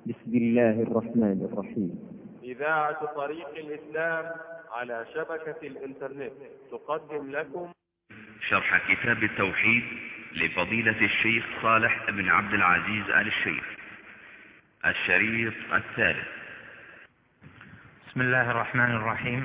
بسم الله الرحمن الرحيم. إذاعة طريق الإسلام على شبكة الإنترنت تقدم لكم شرح كتاب التوحيد لفضيلة الشيخ صالح بن عبد العزيز آل الشيخ، الشريط الثالث. بسم الله الرحمن الرحيم.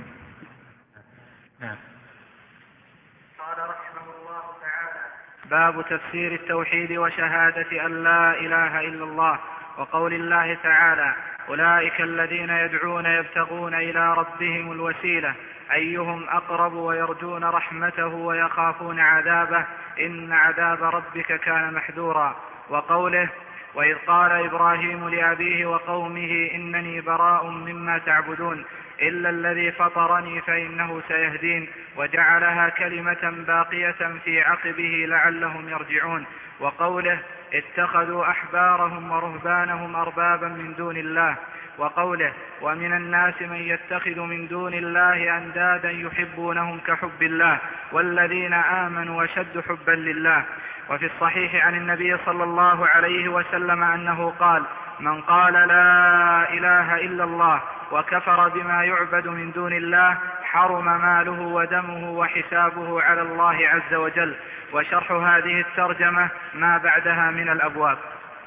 قال رحمه الله تعالى: باب تفسير التوحيد وشهادة أن لا إله إلا الله، وقول الله تعالى: أولئك الذين يدعون يبتغون إلى ربهم الوسيلة أيهم أقرب ويرجون رحمته ويخافون عذابه إن عذاب ربك كان محذورا. وقوله: وإذ قال إبراهيم لأبيه وقومه إنني براء مما تعبدون إلا الذي فطرني فإنه سيهدين وجعلها كلمة باقية في عقبه لعلهم يرجعون. وقوله: اتخذوا أحبارهم ورهبانهم أربابا من دون الله. وقوله: ومن الناس من يتخذ من دون الله أندادا يحبونهم كحب الله والذين آمنوا أشد حبا لله. وفي الصحيح عن النبي صلى الله عليه وسلم أنه قال: من قال لا إله إلا الله وكفر بما يعبد من دون الله حرم ماله ودمه وحسابه على الله عز وجل. وشرح هذه الترجمة ما بعدها من الأبواب.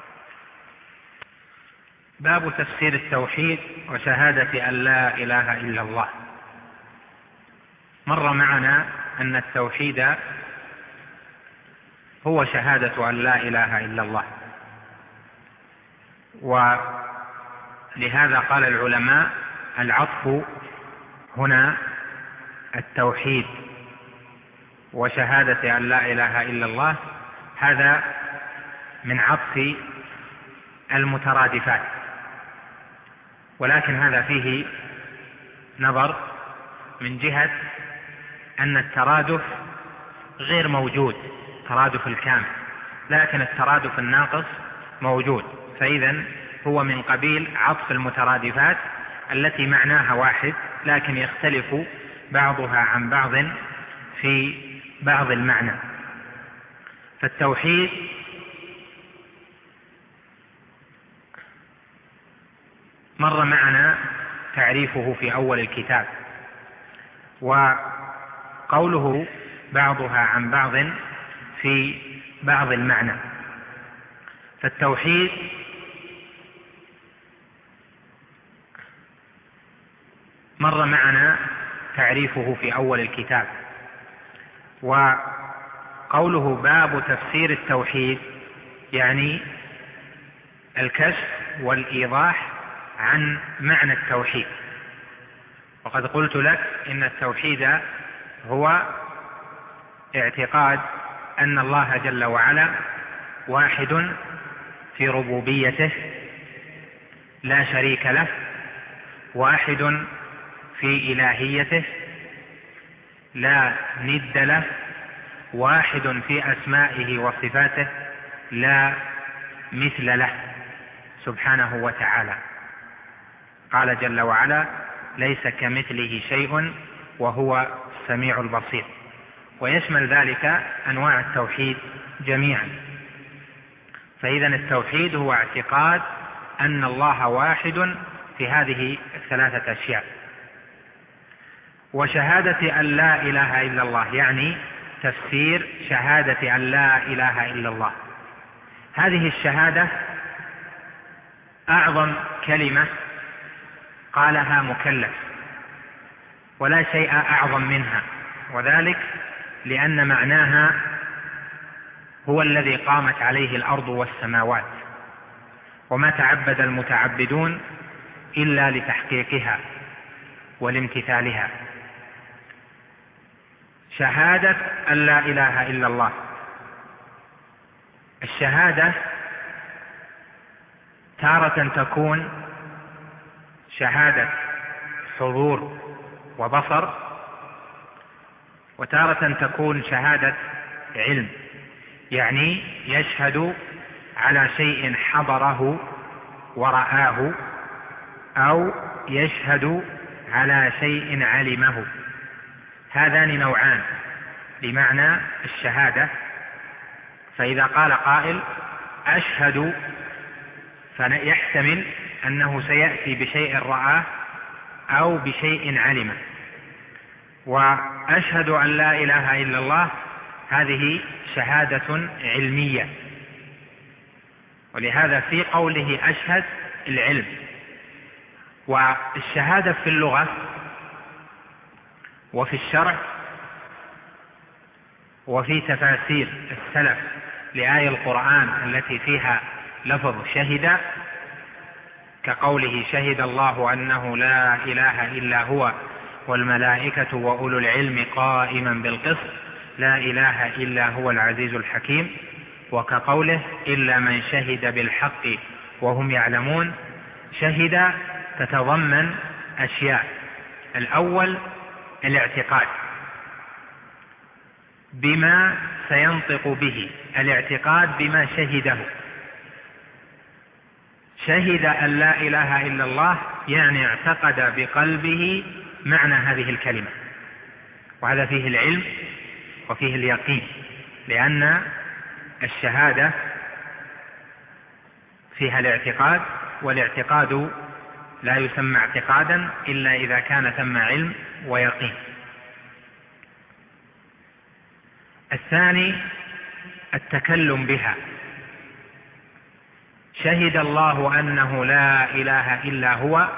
باب تفسير التوحيد وشهادة أن لا إله إلا الله. مر معنا أن التوحيد هو شهادة أن لا إله إلا الله، ولهذا قال العلماء العطف هنا التوحيد وشهادة أن لا إله إلا الله، هذا من عطف المترادفات، ولكن هذا فيه نظر من جهة أن الترادف غير موجود، الترادف الكامل، لكن الترادف الناقص موجود، فإذا هو من قبيل عطف المترادفات التي معناها واحد لكن يختلف بعضها عن بعض في بعض المعنى. فالتوحيد مر معنا تعريفه في أول الكتاب، وقوله بعضها عن بعض في بعض المعنى. فالتوحيد مر معنا تعريفه في أول الكتاب، وقوله باب تفسير التوحيد يعني الكشف والإيضاح عن معنى التوحيد. وقد قلت لك إن التوحيد هو اعتقاد أن الله جل وعلا واحد في ربوبيته لا شريك له، واحد في إلهيته لا ند له، واحد في أسمائه وصفاته لا مثل له سبحانه وتعالى. قال جل وعلا: ليس كمثله شيء وهو السميع البصير. ويشمل ذلك أنواع التوحيد جميعا. فإذا التوحيد هو اعتقاد أن الله واحد في هذه الثلاثة أشياء. وشهادة أن لا إله إلا الله يعني تفسير شهادة أن لا إله إلا الله. هذه الشهادة أعظم كلمة قالها مكلف، ولا شيء أعظم منها، وذلك لأن معناها هو الذي قامت عليه الأرض والسماوات، وما تعبد المتعبدون إلا لتحقيقها ولامتثالها. شهادة أن لا إله إلا الله. الشهادة تارة تكون شهادة حضور وبصر، وتارة تكون شهادة علم، يعني يشهد على شيء حضره ورآه، أو يشهد على شيء علمه. هذان نوعان بمعنى الشهادة. فإذا قال قائل: أشهد فيحتمل أنه سيأتي بشيء رآه أو بشيء علمه. وأشهد أن لا إله إلا الله هذه شهادة علمية، ولهذا في قوله أشهد العلم. والشهادة في اللغة وفي الشرع وفي تفاسير السلف لآية القرآن التي فيها لفظ شهد، كقوله شهد الله أنه لا إله إلا هو والملائكة وأولو العلم قائما بالقسط لا إله إلا هو العزيز الحكيم، وكقوله إلا من شهد بالحق وهم يعلمون. شهد تتضمن أشياء: الأول الاعتقاد بما سينطق به، الاعتقاد بما شهده. شهد أن لا إله إلا الله يعني اعتقد بقلبه معنى هذه الكلمة، وهذا فيه العلم وفيه اليقين، لأن الشهادة فيها الاعتقاد، والاعتقاد لا يسمى اعتقادا إلا إذا كان ثم علم ويقين. الثاني التكلم بها. شهد الله أنه لا إله إلا هو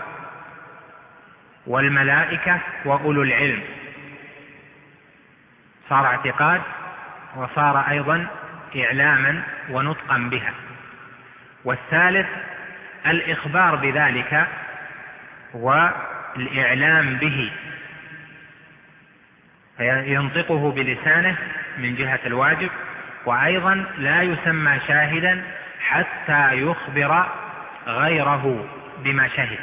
والملائكة وأولو العلم، صار اعتقاد وصار أيضا إعلاما ونطقا بها. والثالث الإخبار بذلك والإعلام به، فينطقه بلسانه من جهة الواجب، وأيضا لا يسمى شاهدا حتى يخبر غيره بما شهد.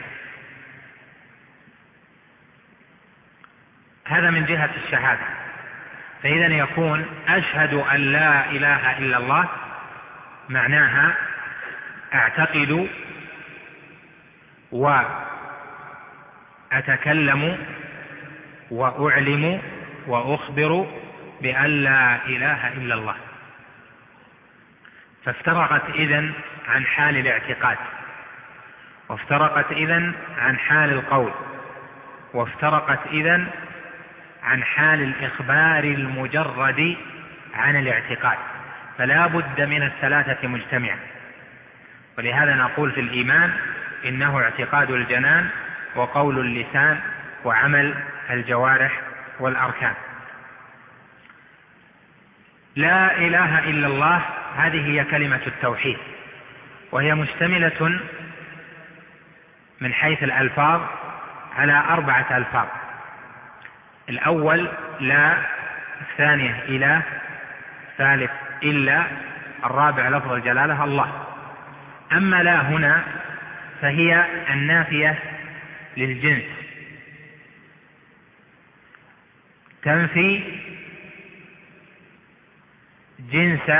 هذا من جهة الشهادة. فإذا يكون أشهد أن لا إله إلا الله معناها أعتقد وأتكلم وأعلم وأخبر بأن لا إله إلا الله. فافترقت إذن عن حال الاعتقاد، وافترقت إذن عن حال القول، وافترقت إذن عن حال الإخبار المجرد عن الاعتقاد. فلا بد من الثلاثة مجتمعة. ولهذا نقول في الإيمان إنه اعتقاد الجنان وقول اللسان وعمل الجوارح والأركان. لا إله إلا الله هذه هي كلمة التوحيد، وهي مشتملة من حيث الألفاظ على 4 ألفاظ. الأول لا، الثانية إله، الثالث إلا، الرابع لفظ الجلالة الله. أما لا هنا فهي النافية للجنس، تنفي جنس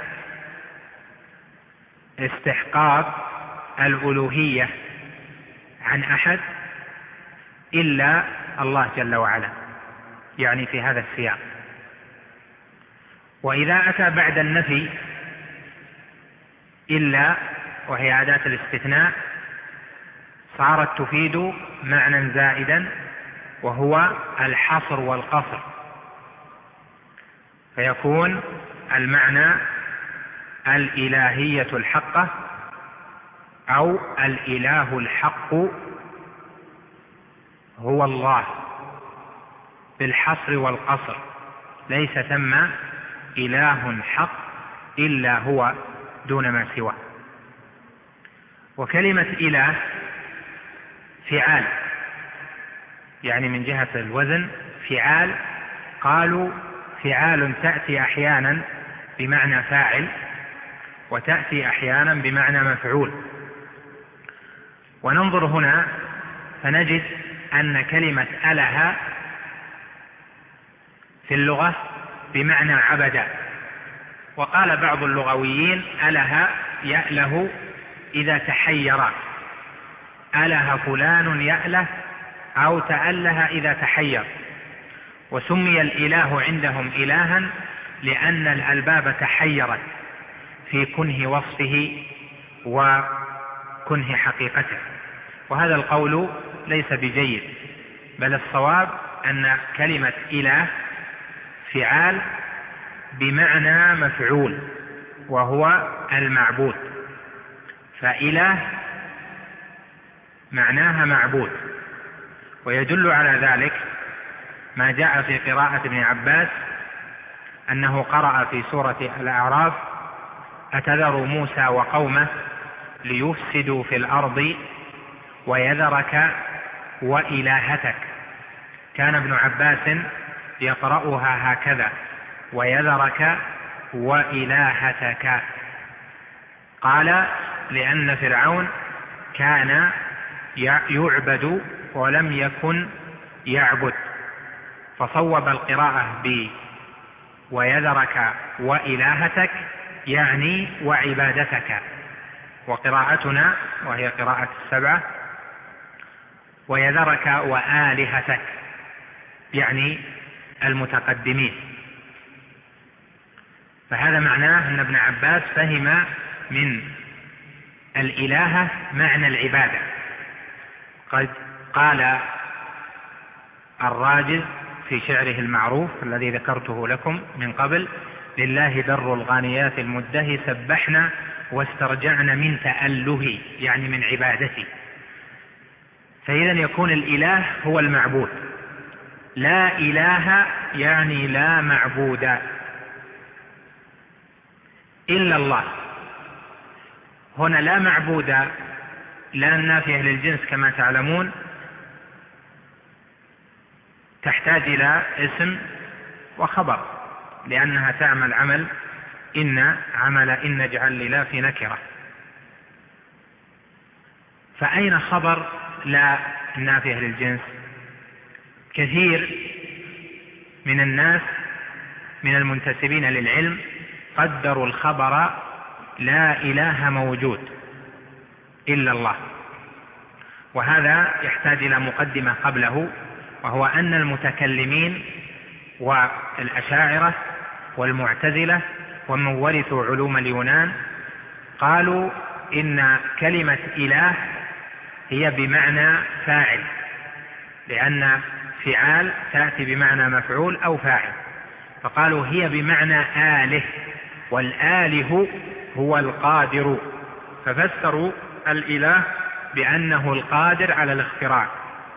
استحقاق الألوهية عن أحد إلا الله جل وعلا، يعني في هذا السياق. وإذا أتى بعد النفي إلا وهي أداة الاستثناء صارت تفيد معنى زائدا، وهو الحصر والقصر، فيكون المعنى الإلهية الحقة أو الإله الحق هو الله بالحصر والقصر، ليس ثم إله حق إلا هو دون ما سواه. وكلمة إله فعال، يعني من جهة الوزن فعال. قالوا فعال تأتي أحيانا بمعنى فاعل، وتأتي أحيانا بمعنى مفعول. وننظر هنا فنجد أن كلمة أله في اللغة بمعنى عبد. وقال بعض اللغويين أله يأله إذا تحير، أله فلان يأله أو تأله إذا تحير. وسمي الإله عندهم إلها لأن الألباب تحيرت في كنه وصفه وكنه حقيقته، وهذا القول ليس بجيد، بل الصواب أن كلمة إله فعال بمعنى مفعول وهو المعبود، فإله معناها معبود. ويدل على ذلك ما جاء في قراءة ابن عباس أنه قرأ في سورة الأعراف: أتذر موسى وقومه ليفسدوا في الأرض ويذرك وإلهتك. كان ابن عباس يقرأها هكذا: ويذرك وإلهتك. قال: لأن فرعون كان يعبد ولم يكن يعبد، فصوب القراءة ويذرك وإلهتك يعني وعبادتك. وقراءتنا وهي قراءة السبعة: ويذرك وآلهتك يعني المتقدمين. فهذا معناه أن ابن عباس فهم من الإلهة معنى العبادة. قد قال الراجز في شعره المعروف الذي ذكرته لكم من قبل: لله در الغانيات المده سبحنا واسترجعنا من تأله، يعني من عبادته. فإذا يكون الإله هو المعبود. لا إله يعني لا معبود إلا الله. هنا لا معبود لا النافية للجنس كما تعلمون تحتاج إلى اسم وخبر، لأنها تعمل عمل إن اجعل لله في نكرة. فأين خبر لا النافية للجنس؟ كثير من الناس من المنتسبين للعلم قدروا الخبر لا إله موجود إلا الله، وهذا يحتاج إلى مقدمة قبله، وهو أن المتكلمين والأشاعرة والمعتزلة ومن ورثوا علوم اليونان قالوا إن كلمة إله هي بمعنى فاعل، لأن فعال تأتي بمعنى مفعول أو فاعل، فقالوا هي بمعنى آله، والآله هو القادر، ففسروا الإله بأنه القادر على الاختراع.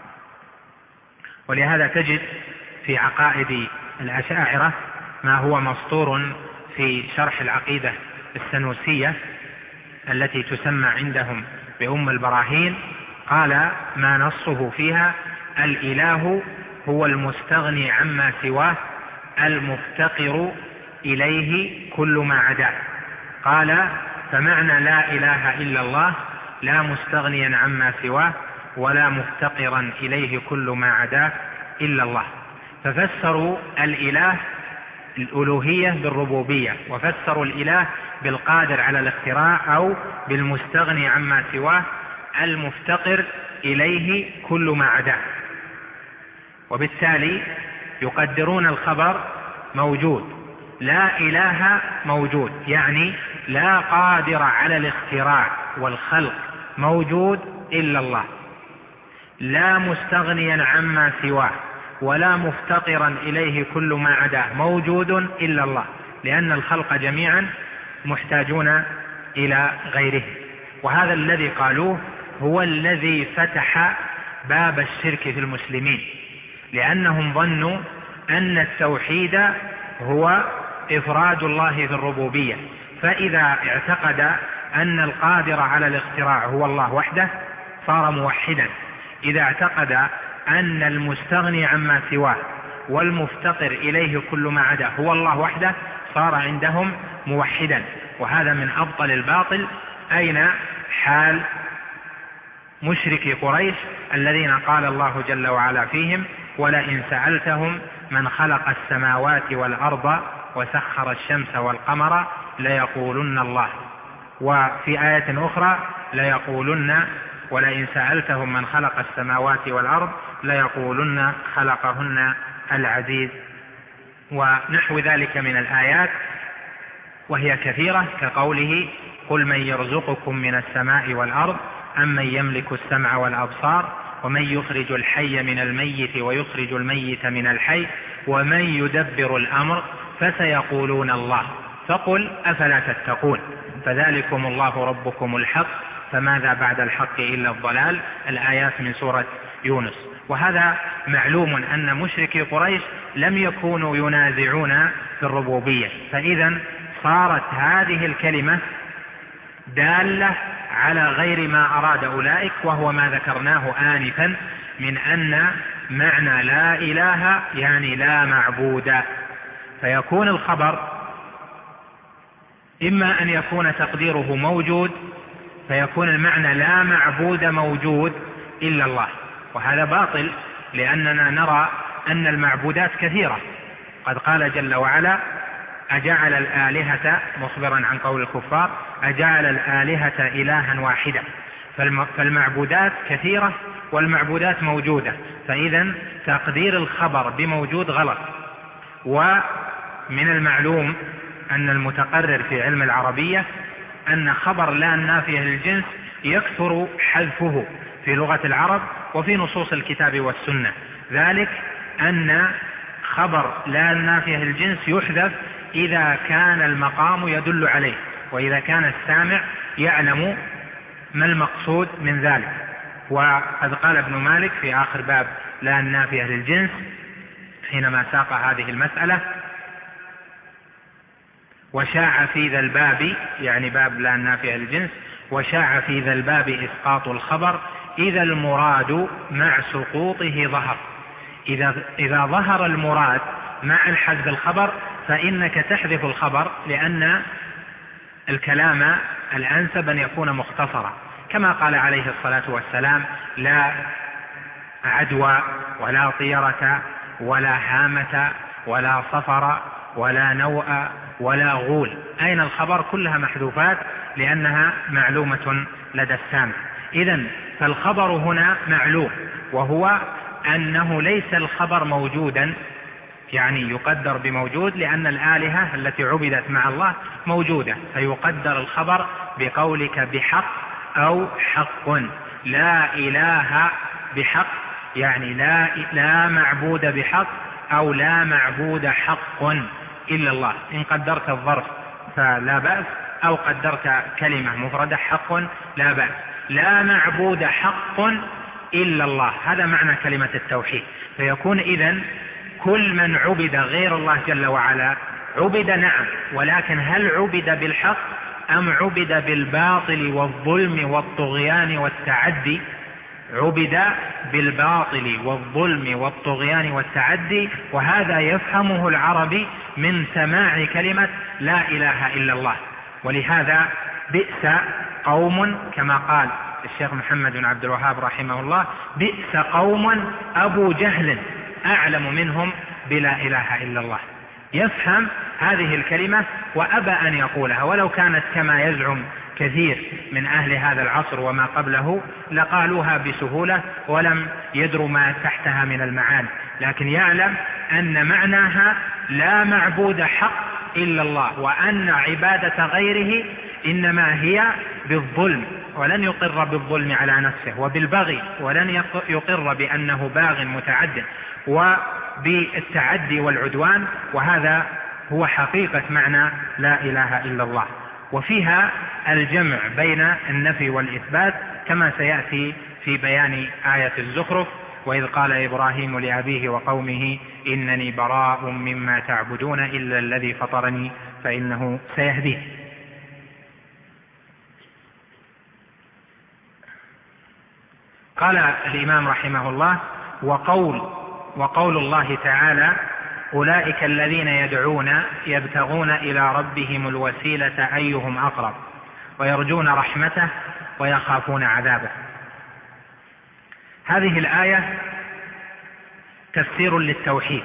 ولهذا تجد في عقائد الأشاعرة ما هو مسطور في شرح العقيدة السنوسية التي تسمى عندهم بأم البراهين، قال ما نصه فيها: الإله هو المستغني عما سواه المفتقر إليه كل ما عداه. قال: فمعنى لا إله إلا الله لا مستغنيا عما سواه ولا مفتقرا إليه كل ما عداه إلا الله. ففسروا الإله الألوهية بالربوبية، وفسروا الإله بالقادر على الاختراع أو بالمستغني عما سواه المفتقر إليه كل ما عداه. وبالتالي يقدرون الخبر موجود، لا إله موجود يعني لا قادر على الاختراع والخلق موجود إلا الله، لا مستغنيا عما سواه ولا مفتقرا إليه كل ما عداه موجود إلا الله، لأن الخلق جميعا محتاجون إلى غيره. وهذا الذي قالوه هو الذي فتح باب الشرك في المسلمين، لأنهم ظنوا أن التوحيد هو إفراد الله في الربوبية، فإذا اعتقد أن القادر على الاختراع هو الله وحده صار موحدا، إذا اعتقد أن المستغني عما سواه والمفتقر إليه كل ما عداه هو الله وحده صار عندهم موحدا. وهذا من أبطل الباطل. أين حال مشركي قريش الذين قال الله جل وعلا فيهم: ولئن سألتهم من خلق السماوات والأرض وسخر الشمس والقمر ليقولن الله. وفي آية أخرى ليقولن ولئن سألتهم من خلق السماوات والأرض ليقولن خلقهن العزيز، ونحو ذلك من الآيات وهي كثيرة، كقوله: قل من يرزقكم من السماء والأرض أمن يملك السمع والأبصار ومن يخرج الحي من الميت ويخرج الميت من الحي ومن يدبر الأمر فسيقولون الله فقل أفلا تتقون فذلكم الله ربكم الحق فماذا بعد الحق إلا الضلال. الآيات من سورة يونس. وهذا معلوم أن مشركي قريش لم يكونوا ينازعون في الربوبية، فإذا صارت هذه الكلمة دالة على غير ما أراد أولئك، وهو ما ذكرناه آنفا من أن معنى لا إله يعني لا معبود، فيكون الخبر إما أن يكون تقديره موجود فيكون المعنى لا معبود موجود إلا الله، وهذا باطل لأننا نرى أن المعبودات كثيرة. قد قال جل وعلا أجعل الآلهة، مخبرا عن قول الكفار، أجعل الآلهة إلها واحدا، فالمعبودات كثيرة والمعبودات موجودة، فإذا تقدير الخبر بموجود غلط. ومن المعلوم أن المتقرر في علم العربية أن خبر لا النافية للجنس يكثر حذفه في لغة العرب وفي نصوص الكتاب والسنة، ذلك أن خبر لا النافية للجنس يحذف إذا كان المقام يدل عليه، وإذا كان السامع يعلم ما المقصود من ذلك. وقد قال ابن مالك في آخر باب لا النافية للجنس حينما ساق هذه المسألة: وشاع في ذا الباب، يعني باب لا النافية للجنس، وشاع في ذا الباب إسقاط الخبر إذا المراد مع سقوطه ظهر. إذا ظهر المراد مع الحذف الخبر فإنك تحذف الخبر، لأن الكلام الأنسب أن يكون مختصرا، كما قال عليه الصلاة والسلام: لا عدوى ولا طيرة ولا هامة ولا صفر ولا نوء ولا غول. أين الخبر؟ كلها محذوفات لأنها معلومة لدى السامع. إذن فالخبر هنا معلوم، وهو أنه ليس الخبر موجودا، يعني يقدر بموجود، لأن الآلهة التي عبدت مع الله موجودة، فيقدر الخبر بقولك بحق أو حق. لا إله بحق يعني لا معبود بحق أو لا معبود حق إلا الله. إن قدرت الظرف فلا بأس، أو قدرت كلمة مفردة حق لا بأس. لا معبود حق إلا الله، هذا معنى كلمة التوحيد. فيكون إذن كل من عبد غير الله جل وعلا عبد، نعم، ولكن هل عبد بالحق أم عبد بالباطل والظلم والطغيان والتعدي؟ عبد بالباطل والظلم والطغيان والتعدي، وهذا يفهمه العربي من سماع كلمة لا إله إلا الله. ولهذا بئس قوم، كما قال الشيخ محمد بن عبد الوهاب رحمه الله: بئس قوم أبو جهل أعلم منهم بلا إله إلا الله. يفهم هذه الكلمة وأبى أن يقولها، ولو كانت كما يزعم كثير من أهل هذا العصر وما قبله لقالوها بسهولة ولم يدروا ما تحتها من المعاني، لكن يعلم أن معناها لا معبود حق إلا الله، وأن عبادة غيره إنما هي بالظلم، ولن يقر بالظلم على نفسه، وبالبغي، ولن يقر بأنه باغ متعد، وبالتعدي والعدوان. وهذا هو حقيقة معنى لا إله إلا الله، وفيها الجمع بين النفي والإثبات كما سيأتي في بيان آية الزخرف: وإذ قال إبراهيم لأبيه وقومه إنني براء مما تعبدون إلا الذي فطرني فإنه سيهديه. قال الإمام رحمه الله: وقول الله تعالى: أولئك الذين يدعون يبتغون إلى ربهم الوسيلة أيهم أقرب ويرجون رحمته ويخافون عذابه. هذه الآية تفسير للتوحيد،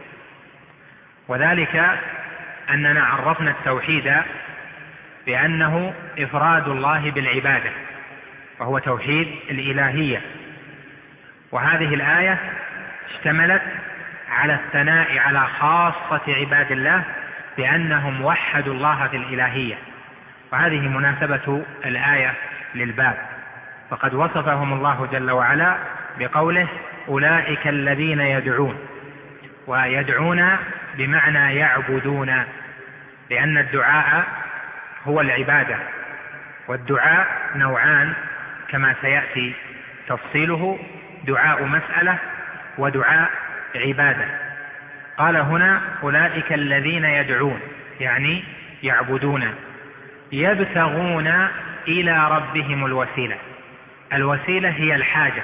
وذلك أننا عرفنا التوحيد بأنه إفراد الله بالعبادة، وهو توحيد الإلهية. وهذه الآية اشتملت على الثناء على خاصة عباد الله بأنهم وحدوا الله في الإلهية، وهذه مناسبة الآية للباب. فقد وصفهم الله جل وعلا بقوله أولئك الذين يدعون، ويدعون بمعنى يعبدون، لأن الدعاء هو العبادة، والدعاء نوعان كما سيأتي تفصيله: دعاء مسألة ودعاء عبادة. قال هنا أولئك الذين يدعون يعني يعبدون، يبتغون إلى ربهم الوسيلة. الوسيلة هي الحاجة،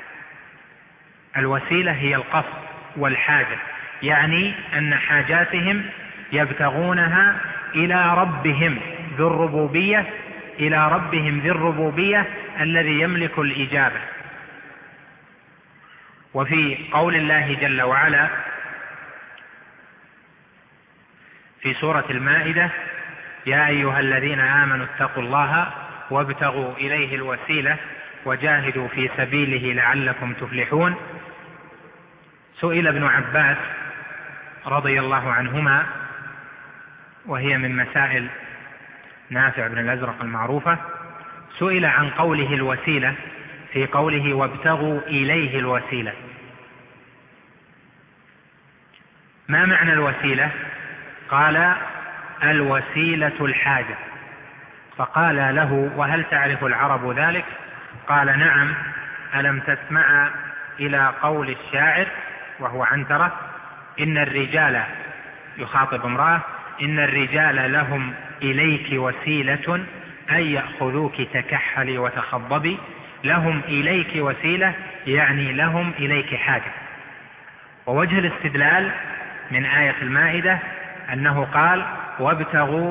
الوسيلة هي القصد والحاجة، يعني أن حاجاتهم يبتغونها إلى ربهم ذي الربوبية، إلى ربهم ذي الربوبية الذي يملك الإجابة. وفي قول الله جل وعلا في سورة المائدة: يا أيها الذين آمنوا اتقوا الله وابتغوا إليه الوسيلة وجاهدوا في سبيله لعلكم تفلحون. سئل ابن عباس رضي الله عنهما، وهي من مسائل نافع بن الأزرق المعروفة، سئل عن قوله الوسيلة في قوله وابتغوا إليه الوسيلة، ما معنى الوسيلة؟ قال الوسيلة الحاجة. فقال له: وهل تعرف العرب ذلك؟ قال: نعم. ألم تسمع إلى قول الشاعر وهو عنترة: إن الرجال، يخاطب امرأة، إن الرجال لهم إليك وسيلة أن يأخذوك تكحلي وتخضبي. لهم إليك وسيلة يعني لهم إليك حاجة. ووجه الاستدلال من آية المائدة أنه قال وابتغوا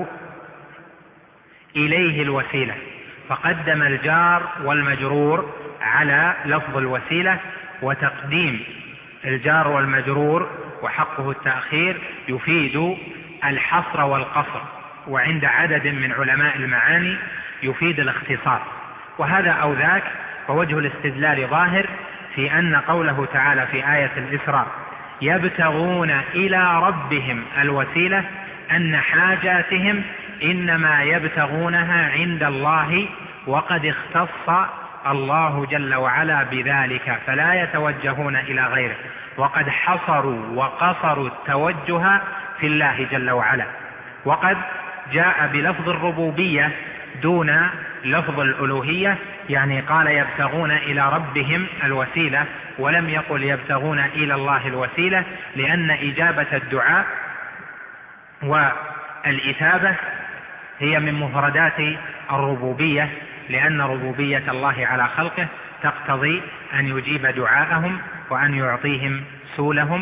إليه الوسيلة، فقدم الجار والمجرور على لفظ الوسيلة، وتقديم الجار والمجرور وحقه التأخير يفيد الحصر والقصر، وعند عدد من علماء المعاني يفيد الاختصار. وهذا أو ذاك، فوجه الاستدلال ظاهر في أن قوله تعالى في آية الإسراء يبتغون إلى ربهم الوسيلة أن حاجاتهم إنما يبتغونها عند الله، وقد اختص الله جل وعلا بذلك فلا يتوجهون إلى غيره، وقد حصروا وقصروا التوجه في الله جل وعلا. وقد جاء بلفظ الربوبية دون لفظ الألوهية، يعني قال يبتغون إلى ربهم الوسيلة ولم يقل يبتغون إلى الله الوسيلة، لأن إجابة الدعاء والإثابة هي من مفردات الربوبية، لأن ربوبية الله على خلقه تقتضي أن يجيب دعاءهم وأن يعطيهم سؤلهم،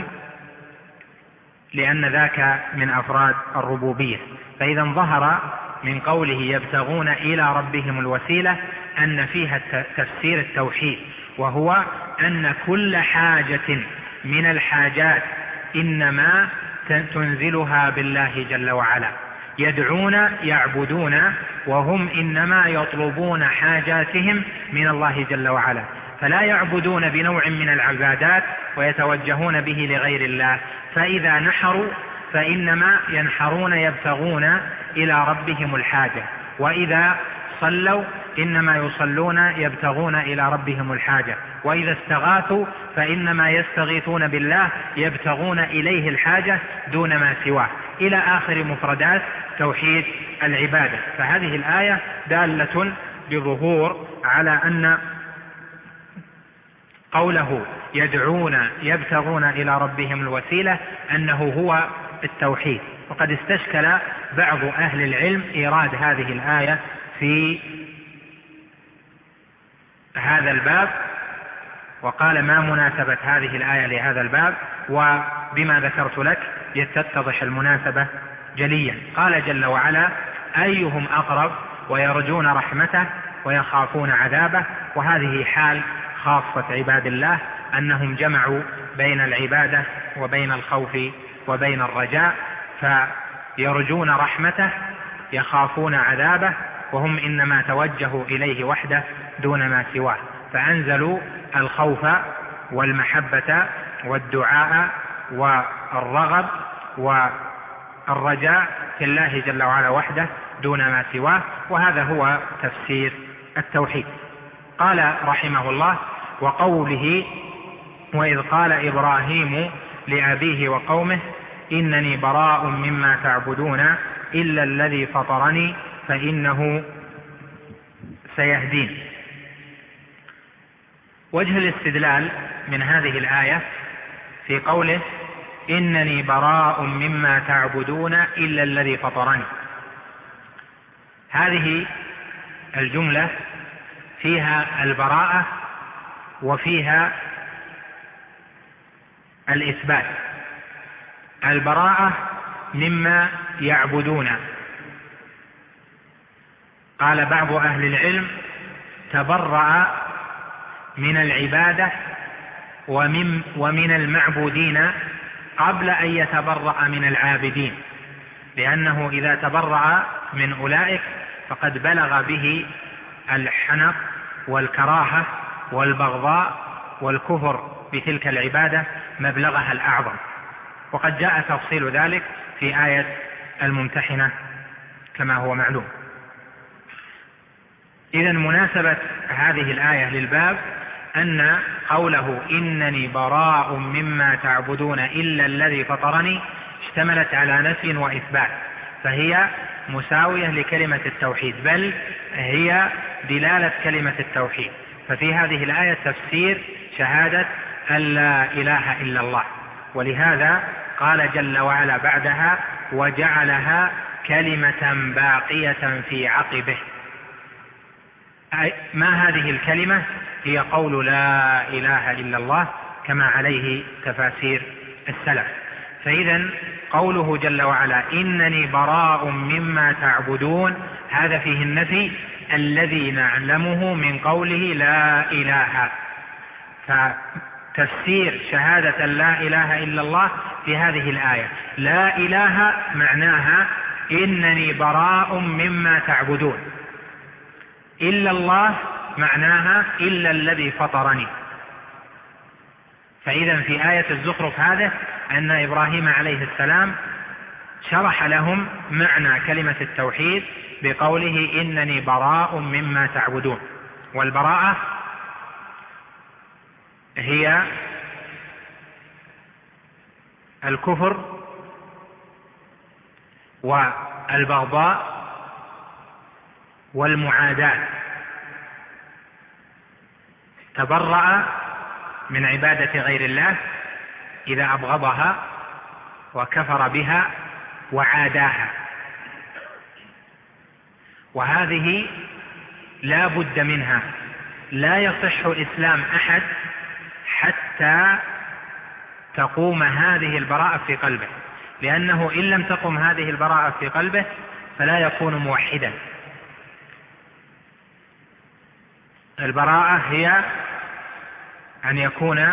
لأن ذاك من أفراد الربوبية. فإذا ظهر من قوله يبتغون إلى ربهم الوسيلة أن فيها تفسير التوحيد، وهو أن كل حاجة من الحاجات إنما تنزلها بالله جل وعلا. يدعون يعبدون وهم إنما يطلبون حاجاتهم من الله جل وعلا، فلا يعبدون بنوع من العبادات ويتوجهون به لغير الله. فإذا نحروا فإنما ينحرون يبتغون إلى ربهم الحاجة، وإذا صلوا إنما يصلون يبتغون إلى ربهم الحاجة، وإذا استغاثوا فإنما يستغيثون بالله يبتغون إليه الحاجة دون ما سواه، إلى آخر مفردات توحيد العبادة. فهذه الآية دالة بظهور على أن قوله يدعون يبتغون إلى ربهم الوسيلة أنه هو التوحيد. وقد استشكل بعض أهل العلم إيراد هذه الآية في هذا الباب، وقال ما مناسبة هذه الآية لهذا الباب، وبما ذكرت لك يتتضح المناسبة جليا. قال جل وعلا أيهم أقرب ويرجون رحمته ويخافون عذابه. وهذه حال خاصة عباد الله أنهم جمعوا بين العبادة وبين الخوف وبين الرجاء، فيرجون رحمته يخافون عذابه، وهم إنما توجهوا إليه وحده دون ما سواه، فأنزلوا الخوف والمحبة والدعاء والرغب والرجاء في الله جل وعلا وحده دون ما سواه. وهذا هو تفسير التوحيد. قال رحمه الله: وقوله: وإذ قال إبراهيم لأبيه وقومه إنني براء مما تعبدون إلا الذي فطرني فإنه سيهدين. وجه الاستدلال من هذه الآية في قوله إنني براء مما تعبدون إلا الذي فطرني. هذه الجملة فيها البراءة وفيها الإثبات. البراءة مما يعبدون، قال بعض أهل العلم: تبرأ من العبادة ومن المعبودين قبل أن يتبرأ من العابدين، لأنه إذا تبرأ من أولئك فقد بلغ به الحنق والكراهة والبغضاء والكفر بتلك العبادة مبلغها الأعظم، وقد جاء تفصيل ذلك في آية الممتحنة كما هو معلوم. إذن مناسبة هذه الآية للباب أن قوله إنني براء مما تعبدون إلا الذي فطرني اشتملت على نفي وإثبات، فهي مساوية لكلمة التوحيد، بل هي دلالة كلمة التوحيد. ففي هذه الآية تفسير شهادة أن لا إله إلا الله، ولهذا قال جل وعلا بعدها: وجعلها كلمة باقية في عقبه. ما هذه الكلمة؟ هي قول لا إله إلا الله كما عليه تفاسير السلف. فإذا قوله جل وعلا إنني براء مما تعبدون، هذا فيه النفي الذي نعلمه من قوله لا إله. فتفسير شهادة لا إله إلا الله في هذه الآية: لا إله معناها إنني براء مما تعبدون، إلا الله معناها إلا الذي فطرني. فإذا في آية الزخرف هذا أن إبراهيم عليه السلام شرح لهم معنى كلمة التوحيد بقوله إنني براء مما تعبدون. والبراءة هي الكفر والبغضاء والمعاداة. تبرأ من عبادة غير الله إذا أبغضها وكفر بها وعاداها، وهذه لا بد منها. لا يصح إسلام أحد حتى تقوم هذه البراءة في قلبه، لأنه إن لم تقم هذه البراءة في قلبه فلا يكون موحدا. البراءة هي أن يكون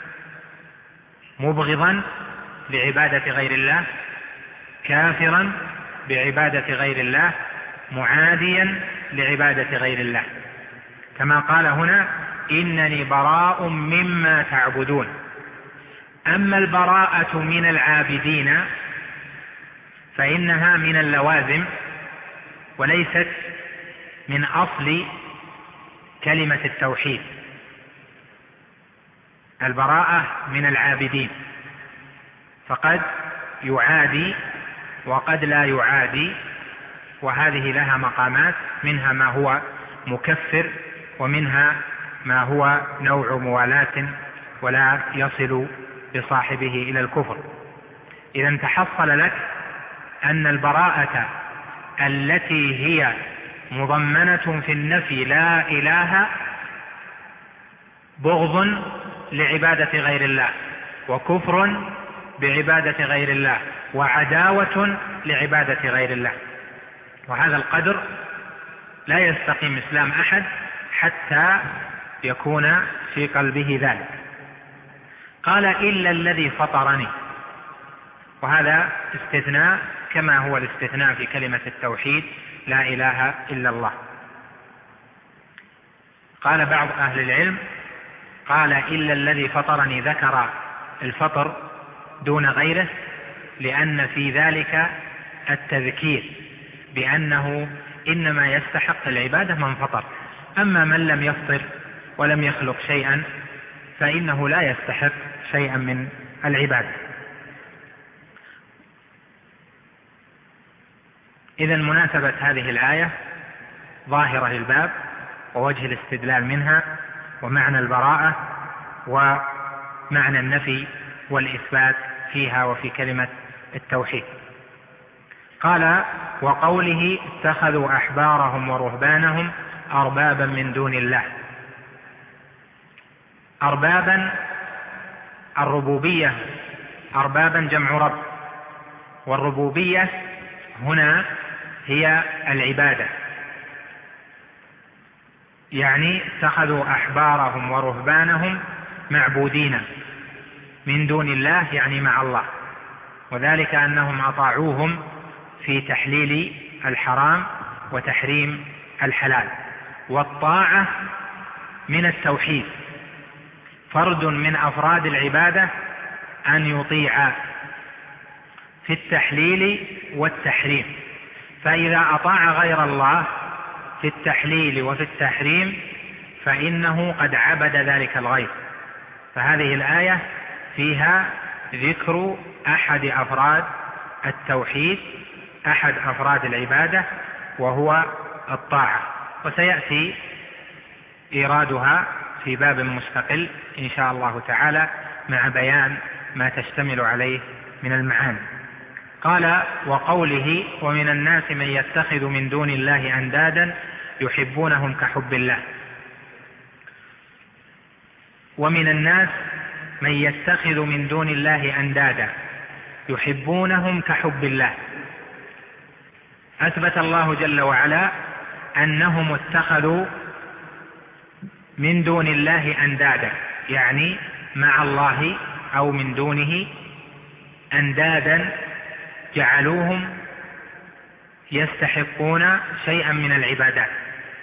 مبغضا لعبادة غير الله، كافرا بعبادة غير الله، معاديا لعبادة غير الله، كما قال هنا إنني براء مما تعبدون. أما البراءة من العابدين فإنها من اللوازم وليست من أصل كلمة التوحيد. البراءة من العابدين، فقد يعادي وقد لا يعادي، وهذه لها مقامات، منها ما هو مكفر ومنها ما هو نوع موالاة ولا يصل بصاحبه إلى الكفر. إذا تحصل لك أن البراءة التي هي مضمنة في النفي لا إله بغض لعبادة غير الله، وكفر بعبادة غير الله، وعداوة لعبادة غير الله. وهذا القدر لا يستقيم إسلام أحد حتى يكون في قلبه ذلك. قال إلا الذي فطرني، وهذا استثناء كما هو الاستثناء في كلمة التوحيد لا إله إلا الله. قال بعض أهل العلم قال إلا الذي فطرني، ذكر الفطر دون غيره لأن في ذلك التذكير بأنه إنما يستحق العبادة من فطر، أما من لم يفطر ولم يخلق شيئا فإنه لا يستحق شيئا من العبادة. إذن مناسبة هذه الآية ظاهرة للباب ووجه الاستدلال منها ومعنى البراءة ومعنى النفي والإثبات فيها وفي كلمة التوحيد. قال: وقوله اتخذوا أحبارهم ورهبانهم أربابا من دون الله. أربابا الربوبية، أربابا جمع رب، والربوبية هنا هي العبادة، يعني اتخذوا أحبارهم ورهبانهم معبودين من دون الله، يعني مع الله، وذلك أنهم أطاعوهم في تحليل الحرام وتحريم الحلال. والطاعة من التوحيد، فرد من أفراد العبادة أن يطيع في التحليل والتحريم، فإذا أطاع غير الله في التحليل وفي التحريم فإنه قد عبد ذلك الغير. فهذه الآية فيها ذكر أحد أفراد التوحيد، أحد أفراد العبادة، وهو الطاعة، وسيأتي إيرادها في باب مستقل إن شاء الله تعالى مع بيان ما تشتمل عليه من المعاني. قال: وقوله ومن الناس من يتخذ من دون الله أندادا يحبونهم كحب الله. ومن الناس من يتخذ من دون الله أندادا يحبونهم كحب الله. أثبت الله جل وعلا أنهم اتخذوا من دون الله أندادا، يعني مع الله أو من دونه أندادا جعلوهم يستحقون شيئا من العبادات،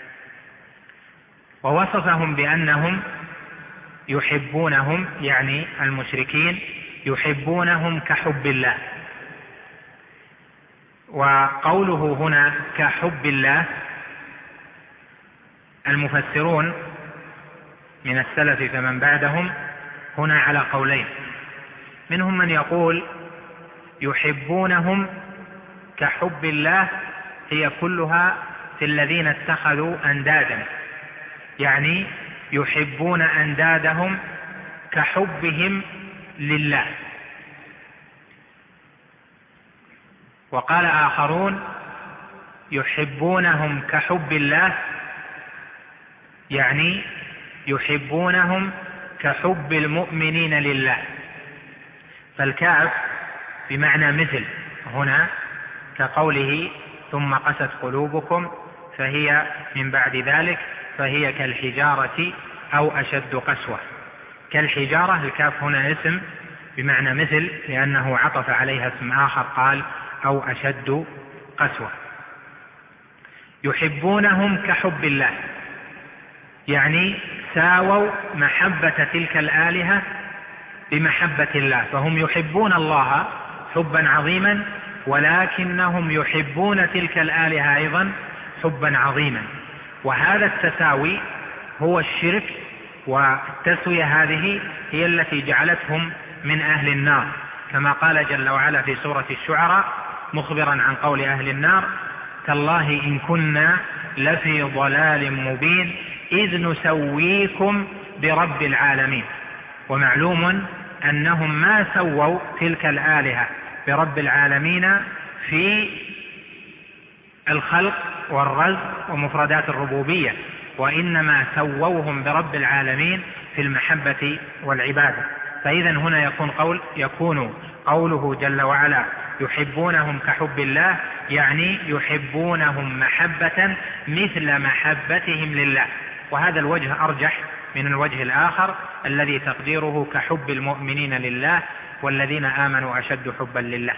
ووصفهم بأنهم يحبونهم، يعني المشركين يحبونهم كحب الله. وقوله هنا كحب الله، المفسرون من السلف فمن بعدهم هنا على قولين، منهم من يقول يحبونهم كحب الله هي كلها في الذين اتخذوا أندادا، يعني يحبون أندادهم كحبهم لله. وقال آخرون يحبونهم كحب الله، يعني يحبونهم كحب المؤمنين لله. فالكاف بمعنى مثل هنا، كقوله ثم قست قلوبكم فهي من بعد ذلك فهي كالحجارة أو أشد قسوة. كالحجارة، الكاف هنا اسم بمعنى مثل لأنه عطف عليها اسم آخر قال أو أشد قسوة. يحبونهم كحب الله، يعني ساووا محبة تلك الآلهة بمحبة الله، فهم يحبون الله حبا عظيما ولكنهم يحبون تلك الآلهة أيضا حبا عظيما. وهذا التساوي هو الشرك، والتسوية هذه هي التي جعلتهم من أهل النار، كما قال جل وعلا في سورة الشعراء مخبرا عن قول أهل النار: تالله إن كنا لفي ضلال مبين إذ نسويكم برب العالمين. ومعلوم أنهم ما سووا تلك الآلهة برب العالمين في الخلق والرزق ومفردات الربوبية، وإنما سووهم برب العالمين في المحبة والعبادة. فإذا هنا يكون قوله جل وعلا يحبونهم كحب الله، يعني يحبونهم محبة مثل محبتهم لله. وهذا الوجه أرجح من الوجه الآخر الذي تقديره كحب المؤمنين لله والذين آمنوا أشد حبا لله.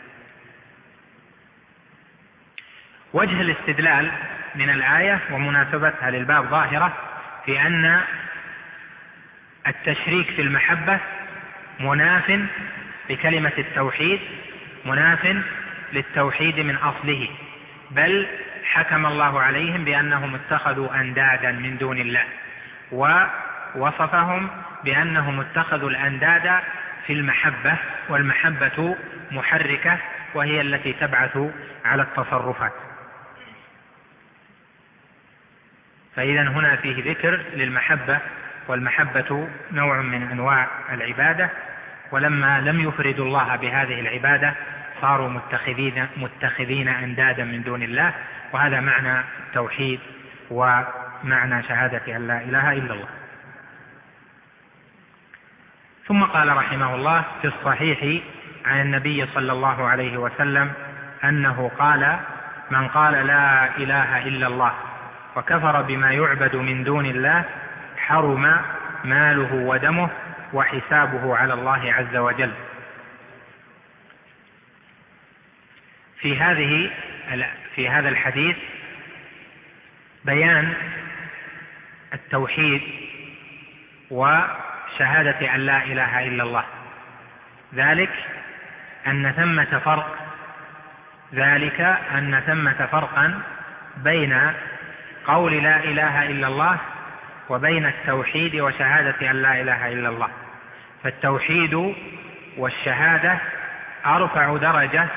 وجه الاستدلال من الآية ومناسبتها للباب ظاهرة في أن التشريك في المحبة مناف لكلمة التوحيد، مناف للتوحيد من أصله، بل حكم الله عليهم بأنهم اتخذوا أندادا من دون الله، ووصفهم بأنهم اتخذوا الأنداد في المحبة، والمحبة محركة وهي التي تبعث على التصرفات. فإذا هنا فيه ذكر للمحبة، والمحبة نوع من أنواع العبادة، ولما لم يفردوا الله بهذه العبادة صاروا متخذين أندادا من دون الله، وهذا معنى التوحيد ومعنى شهادة أن لا إله إلا الله. ثم قال رحمه الله في الصحيح عن النبي صلى الله عليه وسلم أنه قال: من قال لا إله إلا الله وكفر بما يعبد من دون الله حرم ماله ودمه وحسابه على الله عز وجل. في هذا الحديث بيان التوحيد وشهادة أن لا إله إلا الله، ذلك أن ثمة فرقا بين قول لا إله إلا الله وبين التوحيد وشهادة أن لا إله إلا الله. فالتوحيد والشهادة أرفع درجة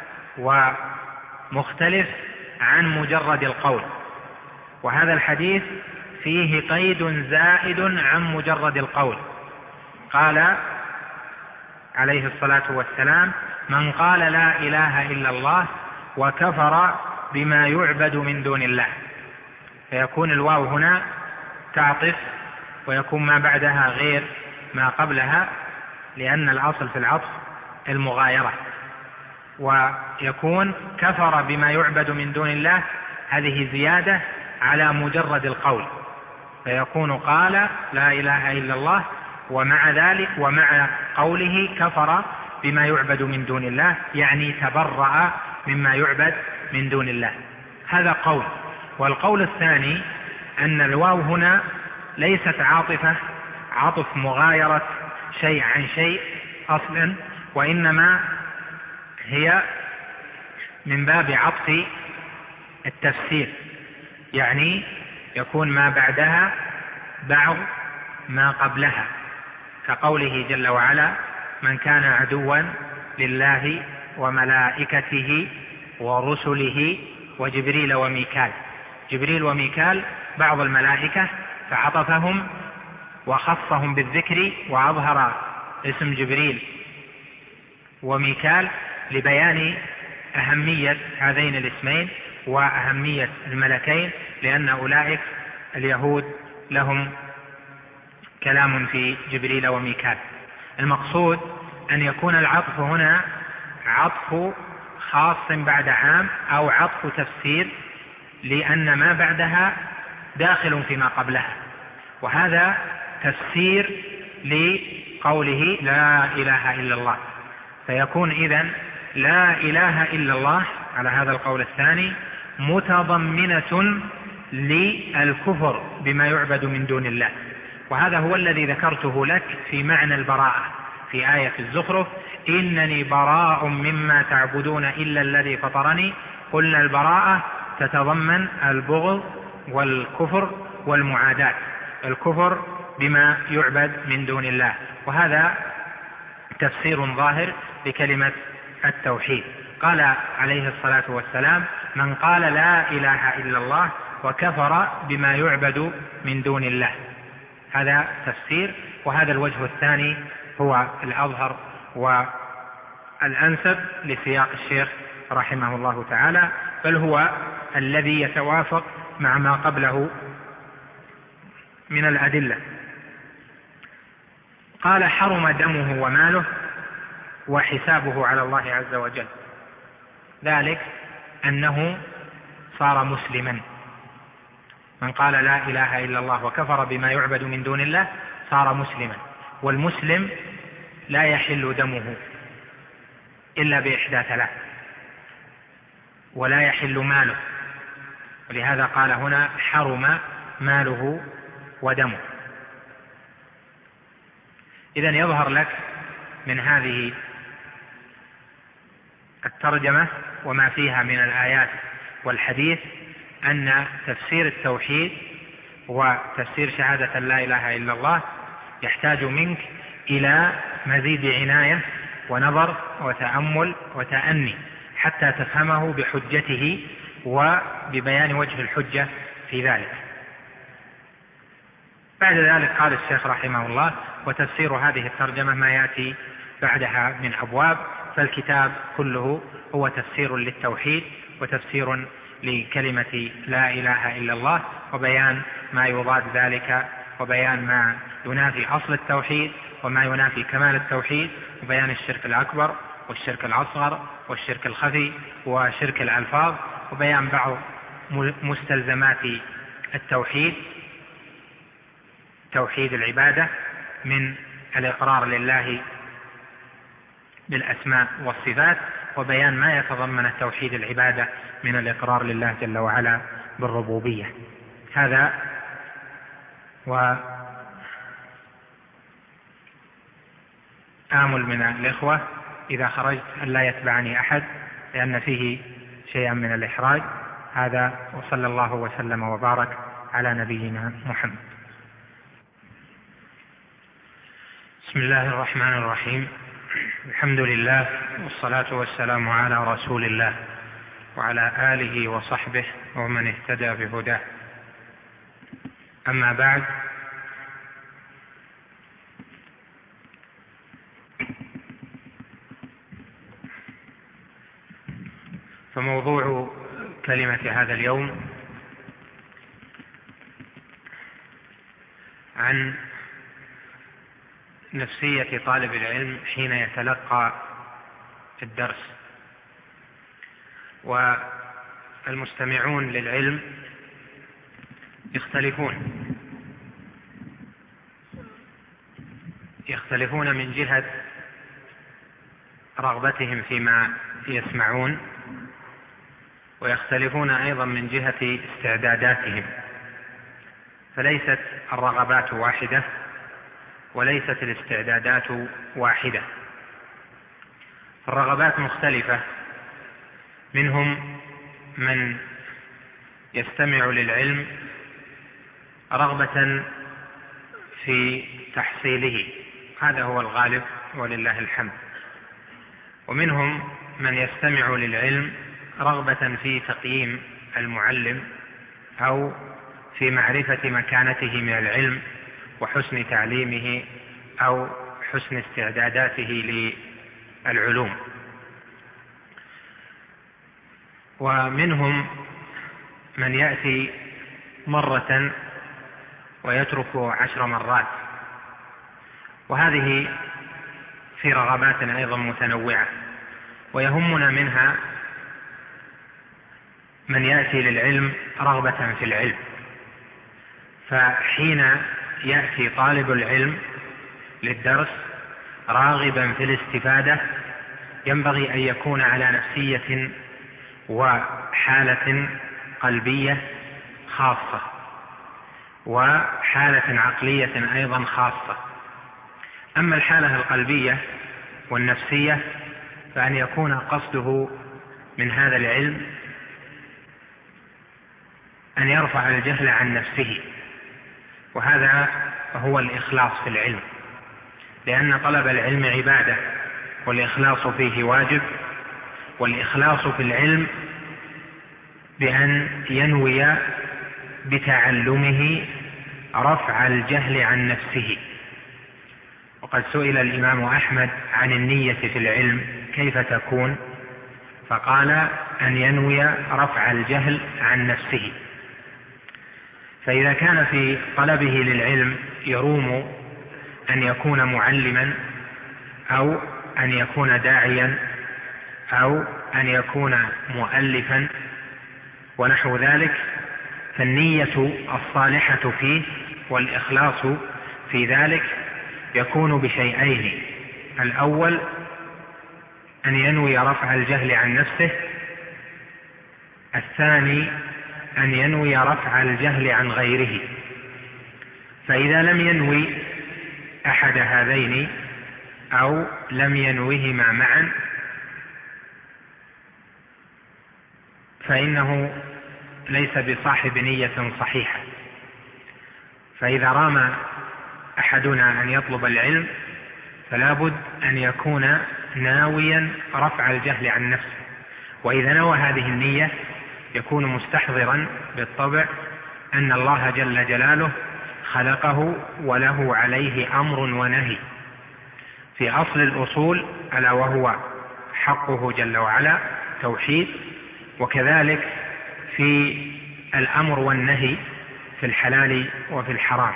ومختلف عن مجرد القول، وهذا الحديث فيه قيد زائد عن مجرد القول. قال عليه الصلاة والسلام: من قال لا إله إلا الله وكفر بما يعبد من دون الله. فيكون الواو هنا تعطف، ويكون ما بعدها غير ما قبلها، لأن الأصل في العطف المغايرة. ويكون كفر بما يعبد من دون الله، هذه زيادة على مجرد القول، فيكون قال لا إله إلا الله ومع ذلك ومع قوله كفر بما يعبد من دون الله، يعني تبرأ مما يعبد من دون الله. هذا قول. والقول الثاني أن الواو هنا ليست عاطفة عطف مغايرة شيء عن شيء أصلا، وإنما هي من باب عطف التفسير، يعني يكون ما بعدها بعض ما قبلها، كقوله جل وعلا: من كان عدوا لله وملائكته ورسله وجبريل وميكال. جبريل وميكال بعض الملائكة، فعطفهم وخصهم بالذكر وأظهر اسم جبريل وميكال لبيان أهمية هذين الاسمين وأهمية الملكين، لأن أولئك اليهود لهم كلام في جبريل وميكال. المقصود أن يكون العطف هنا عطف خاص بعد عام أو عطف تفسير، لأن ما بعدها داخل فيما قبلها، وهذا تفسير لقوله لا إله إلا الله. فيكون إذن لا إله إلا الله على هذا القول الثاني متضمنة للكفر بما يعبد من دون الله، وهذا هو الذي ذكرته لك في معنى البراءة في آية الزخرف: إنني براء مما تعبدون إلا الذي فطرني. قلنا البراءة تتضمن البغض والكفر والمعاداة، الكفر بما يعبد من دون الله، وهذا تفسير ظاهر لكلمة التوحيد. قال عليه الصلاة والسلام: من قال لا إله إلا الله وكفر بما يعبد من دون الله. هذا تفسير، وهذا الوجه الثاني هو الأظهر والأنسب لسياق الشيخ رحمه الله تعالى، بل هو الذي يتوافق مع ما قبله من الأدلة. قال: حرم دمه وماله وحسابه على الله عز وجل، ذلك أنه صار مسلما. من قال لا إله إلا الله وكفر بما يعبد من دون الله صار مسلما، والمسلم لا يحل دمه إلا بإحدى ثلاث، ولا يحل ماله، ولهذا قال هنا: حرم ماله ودمه. إذن يظهر لك من هذه الترجمة وما فيها من الآيات والحديث أن تفسير التوحيد وتفسير شهادة لا إله إلا الله يحتاج منك إلى مزيد عناية ونظر وتأمل وتأني حتى تفهمه بحجته وببيان وجه الحجة في ذلك. بعد ذلك قال الشيخ رحمه الله: وتفسير هذه الترجمة ما يأتي بعدها من أبواب، فالكتاب كله هو تفسير للتوحيد وتفسير لكلمة لا إله إلا الله، وبيان ما يضاد ذلك، وبيان ما ينافي أصل التوحيد وما ينافي كمال التوحيد، وبيان الشرك الأكبر والشرك الأصغر والشرك الخفي وشرك الألفاظ، وبيان بعض مستلزمات التوحيد، توحيد العبادة من الإقرار لله بالأسماء والصفات، وبيان ما يتضمن توحيد العبادة من الإقرار لله جل وعلا بالربوبية. هذا وآمل من الإخوة إذا خرجت أن لا يتبعني أحد لأن فيه شيئا من الإحراج. هذا، وصلى الله وسلم وبارك على نبينا محمد. بسم الله الرحمن الرحيم. الحمد لله والصلاة والسلام على رسول الله وعلى آله وصحبه ومن اهتدى بهداه. أما بعد، فموضوع كلمة هذا اليوم عن نفسية طالب العلم حين يتلقى الدرس. والمستمعون للعلم يختلفون من جهة رغبتهم فيما يسمعون، ويختلفون أيضا من جهة استعداداتهم، فليست الرغبات واحدة وليست الاستعدادات واحدة. الرغبات مختلفة، منهم من يستمع للعلم رغبة في تحصيله، هذا هو الغالب ولله الحمد، ومنهم من يستمع للعلم رغبة في تقييم المعلم أو في معرفة مكانته من العلم وحسن تعليمه أو حسن استعداداته للعلوم. ومنهم من يأتي مرة ويترك 10 مرات، وهذه في رغبات أيضا متنوعة. ويهمنا منها من يأتي للعلم رغبة في العلم، فحين يأتي طالب العلم للدرس راغبا في الاستفادة ينبغي أن يكون على نفسية وحالة قلبية خاصة وحالة عقلية أيضا خاصة. أما الحالة القلبية والنفسية فأن يكون قصده من هذا العلم أن يرفع الجهل عن نفسه، وهذا هو الإخلاص في العلم، لأن طلب العلم عبادة والإخلاص فيه واجب. والإخلاص في العلم بأن ينوي بتعلمه رفع الجهل عن نفسه. وقد سئل الإمام أحمد عن النية في العلم كيف تكون، فقال أن ينوي رفع الجهل عن نفسه. فإذا كان في طلبه للعلم يروم أن يكون معلما أو أن يكون داعيا أو أن يكون مؤلفا ونحو ذلك، فالنية الصالحة فيه والإخلاص في ذلك يكون بشيئين: الأول أن ينوي رفع الجهل عن نفسه، الثاني أن ينوي رفع الجهل عن غيره. فإذا لم ينوي أحد هذين أو لم ينوهما معا فإنه ليس بصاحب نية صحيحة. فإذا رام أحدنا أن يطلب العلم فلا بد أن يكون ناويا رفع الجهل عن نفسه، وإذا نوى هذه النية يكون مستحضرا بالطبع أن الله جل جلاله خلقه وله عليه أمر ونهي في أصل الأصول، ألا وهو حقه جل وعلا توحيد، وكذلك في الأمر والنهي في الحلال وفي الحرام.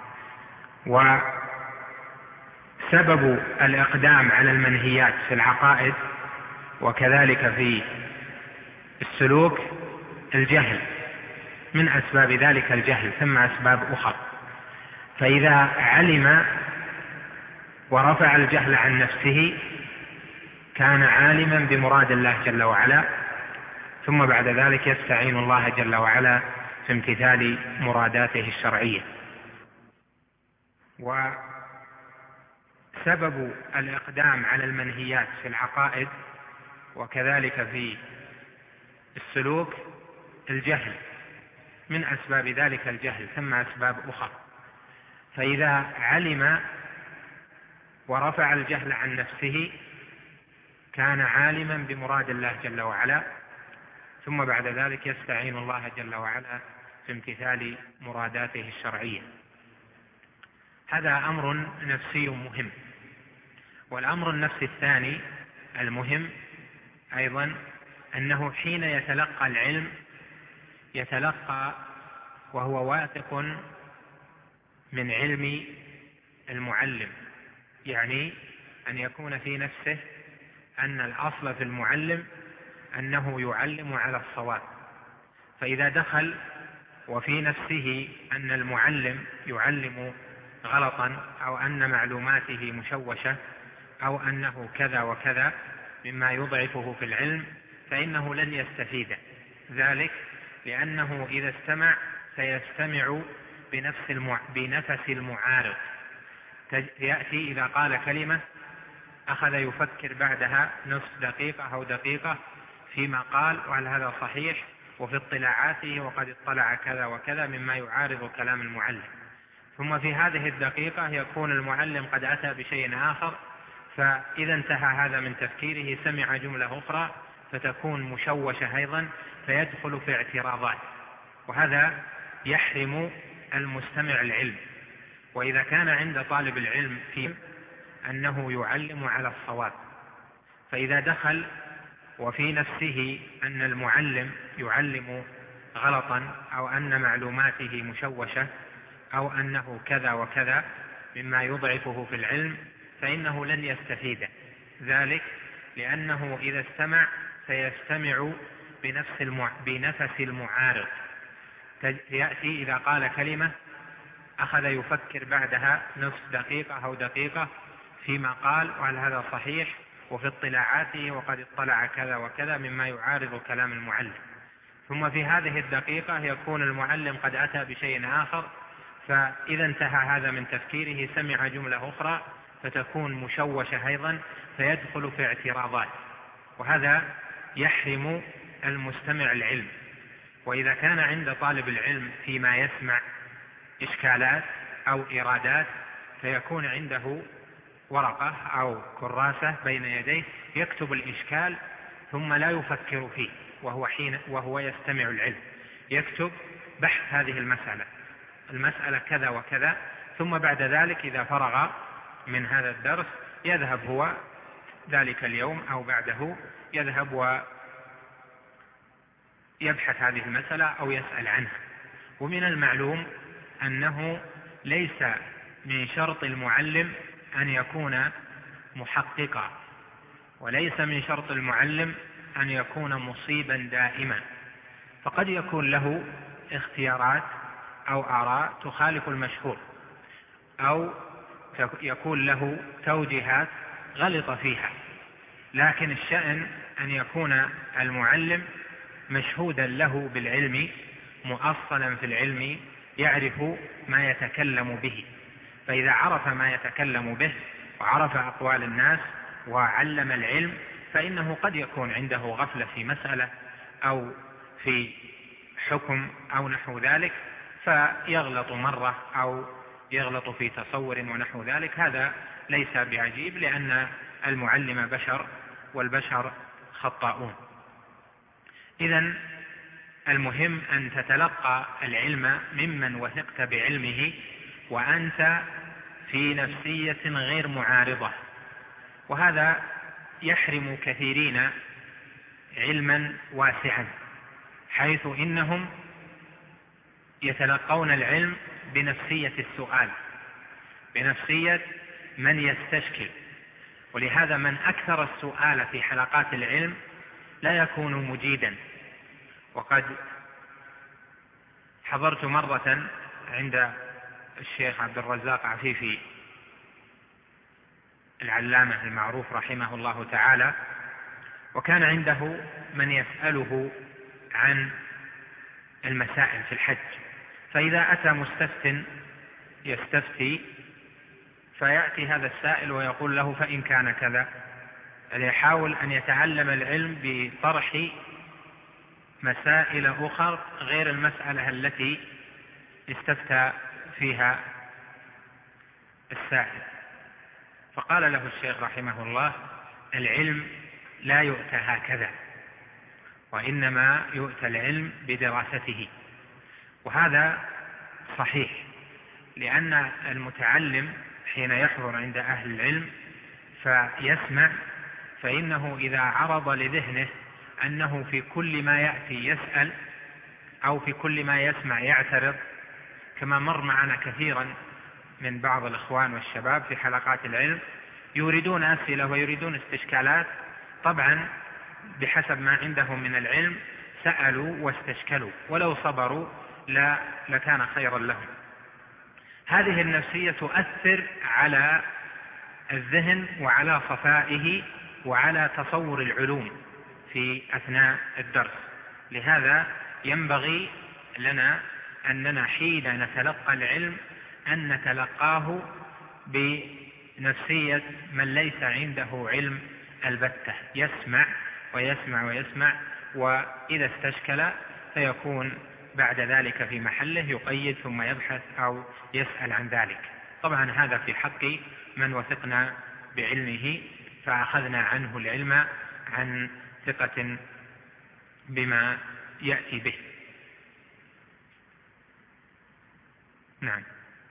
وسبب الإقدام على المنهيات في العقائد وكذلك في السلوك الجهل، من أسباب ذلك الجهل، ثم أسباب أخرى. فإذا علم ورفع الجهل عن نفسه كان عالما بمراد الله جل وعلا، ثم بعد ذلك يستعين الله جل وعلا في امتثال مراداته الشرعية. وسبب الإقدام على المنهيات في العقائد وكذلك في السلوك الجهل، من أسباب ذلك الجهل، ثم أسباب أخرى. فإذا علم ورفع الجهل عن نفسه كان عالما بمراد الله جل وعلا، ثم بعد ذلك يستعين الله جل وعلا في امتثال مراداته الشرعية. هذا أمر نفسي مهم. والأمر النفسي الثاني المهم أيضا أنه حين يتلقى العلم يتلقى وهو واثق من علم المعلم، يعني أن يكون في نفسه أن الأصل في المعلم أنه يعلم على الصواب. فإذا دخل وفي نفسه أن المعلم يعلم غلطا أو أن معلوماته مشوشة أو أنه كذا وكذا مما يضعفه في العلم فإنه لن يستفيد ذلك، لأنه إذا استمع سيستمع بنفس المعارض. يأتي إذا قال كلمة أخذ يفكر بعدها نصف دقيقة أو دقيقة فيما قال وهل هذا صحيح، وفي اطلاعاته وقد اطلع كذا وكذا مما يعارض كلام المعلم. ثم في هذه الدقيقة يكون المعلم قد أتى بشيء آخر، فإذا انتهى هذا من تفكيره سمع جملة أخرى فتكون مشوشة أيضا، فيدخل في اعتراضات، وهذا يحرم المستمع العلم. وإذا كان عند طالب العلم في أنه يعلم على الصواب، فإذا دخل وفي نفسه أن المعلم يعلم غلطا أو أن معلوماته مشوشة أو أنه كذا وكذا مما يضعفه في العلم فإنه لن يستفيد ذلك، لأنه إذا استمع سيستمع بنفس المعارض. يأتي إذا قال كلمة أخذ يفكر بعدها نصف دقيقة أو دقيقة فيما قال وهل هذا صحيح، وفي اطلاعاته وقد اطلع كذا وكذا مما يعارض كلام المعلم. ثم في هذه الدقيقة يكون المعلم قد أتى بشيء آخر، فإذا انتهى هذا من تفكيره سمع جملة أخرى فتكون مشوشة أيضا، فيدخل في اعتراضات، وهذا يحرم المستمع العلم. وإذا كان عند طالب العلم فيما يسمع إشكالات أو إرادات فيكون عنده ورقة أو كراسة بين يديه يكتب الإشكال ثم لا يفكر فيه وهو يستمع العلم، يكتب بحث هذه المسألة كذا وكذا، ثم بعد ذلك إذا فرغ من هذا الدرس يذهب هو ذلك اليوم أو بعده يذهب ويبحث هذه المسألة أو يسأل عنها. ومن المعلوم أنه ليس من شرط المعلم أن يكون محققا، وليس من شرط المعلم أن يكون مصيبا دائما، فقد يكون له اختيارات أو آراء تخالف المشهور، أو يكون له توجيهات غلط فيها، لكن الشأن أن يكون المعلم مشهودا له بالعلم، مؤصلا في العلم، يعرف ما يتكلم به. فإذا عرف ما يتكلم به وعرف أقوال الناس وعلم العلم فإنه قد يكون عنده غفلة في مسألة أو في حكم أو نحو ذلك فيغلط مرة أو يغلط في تصور ونحو ذلك، هذا ليس بعجيب، لأن المعلم بشر والبشر خطاؤون. إذن المهم أن تتلقى العلم ممن وثقت بعلمه وأنت في نفسية غير معارضة، وهذا يحرم كثيرين علما واسعا، حيث إنهم يتلقون العلم بنفسية السؤال، بنفسية من يستشكل. ولهذا من أكثر السؤال في حلقات العلم لا يكون مجيدا. وقد حضرت مرة عند الشيخ عبد الرزاق عفيفي العلامة المعروف رحمه الله تعالى، وكان عنده من يسأله عن المسائل في الحج، فإذا أتى مستفت يستفتي فيأتي هذا السائل ويقول له فإن كان كذا، يحاول أن يتعلم العلم بطرح مسائل أخرى غير المسألة التي استفتى فيها السائل. فقال له الشيخ رحمه الله: العلم لا يؤتى هكذا، وإنما يؤتى العلم بدراسته. وهذا صحيح، لأن المتعلم حين يحضر عند أهل العلم فيسمع، فإنه إذا عرض لذهنه أنه في كل ما يأتي يسأل أو في كل ما يسمع يعترض، كما مر معنا كثيرا من بعض الإخوان والشباب في حلقات العلم يريدون أسئلة ويريدون استشكالات، طبعا بحسب ما عندهم من العلم سألوا واستشكلوا، ولو صبروا لكان خيرا لهم. هذه النفسية تؤثر على الذهن وعلى صفائه وعلى تصور العلوم في أثناء الدرس. لهذا ينبغي لنا أننا حين نتلقى العلم أن نتلقاه بنفسية من ليس عنده علم البتة، يسمع ويسمع ويسمع، وإذا استشكل فيكون بعد ذلك في محله يقيد ثم يبحث أو يسأل عن ذلك. طبعا هذا في حق من وثقنا بعلمه فأخذنا عنه العلم عن ثقة بما يأتي به. نعم.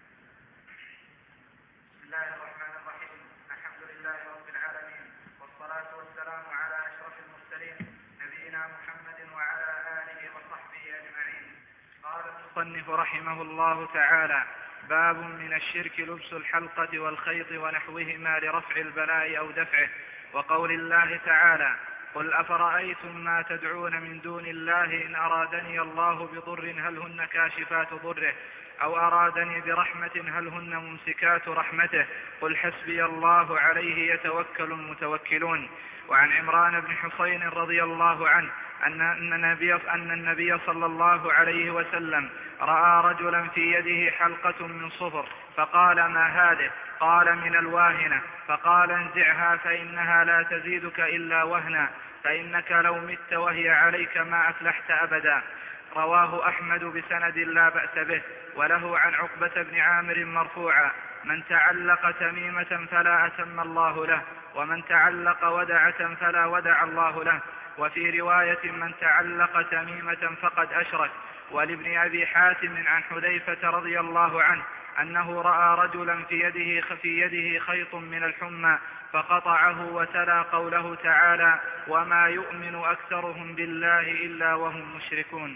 بسم الله الرحمن الرحيم. الحمد لله رب العالمين، والصلاة والسلام على أشرف المرسلين نبينا محمد وعلى آله وصحبه أجمعين. قال المصنف رحمه الله تعالى: باب من الشرك لبس الحلقة والخيط ونحوهما لرفع البلاء أو دفعه، وقول الله تعالى: قل أفرأيتم ما تدعون من دون الله إن أرادني الله بضر هل هن كاشفات ضره أو أرادني برحمة هل هن ممسكات رحمته قل حسبي الله عليه يتوكل المتوكلون. وعن عمران بن حسين رضي الله عنه أن النبي صلى الله عليه وسلم رأى رجلا في يده حلقة من صفر فقال: ما هذه؟ قال: من الواهنة. فقال: انزعها فإنها لا تزيدك إلا وهنا، فإنك لو مت وهي عليك ما أفلحت أبدا. رواه أحمد بسند لا بأس به. وله عن عقبة بن عامر مرفوعا: من تعلق تميمة فلا أتم الله له، ومن تعلق ودعة فلا ودع الله له. وفي رواية: من تعلق تميمة فقد أشرك. ولابن أبي حاتم عن حذيفة رضي الله عنه أنه رأى رجلا في يده خيط من الحمى فقطعه وتلا قوله تعالى: وما يؤمن أكثرهم بالله إلا وهم مشركون.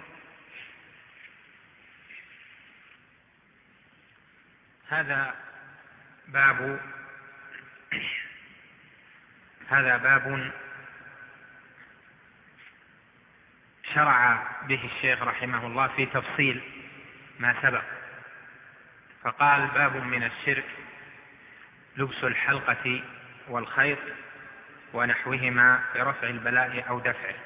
هذا باب شرع به الشيخ رحمه الله في تفصيل ما سبق، فقال: باب من الشرك لبس الحلقة والخيط ونحوهما لرفع البلاء أو دفعه.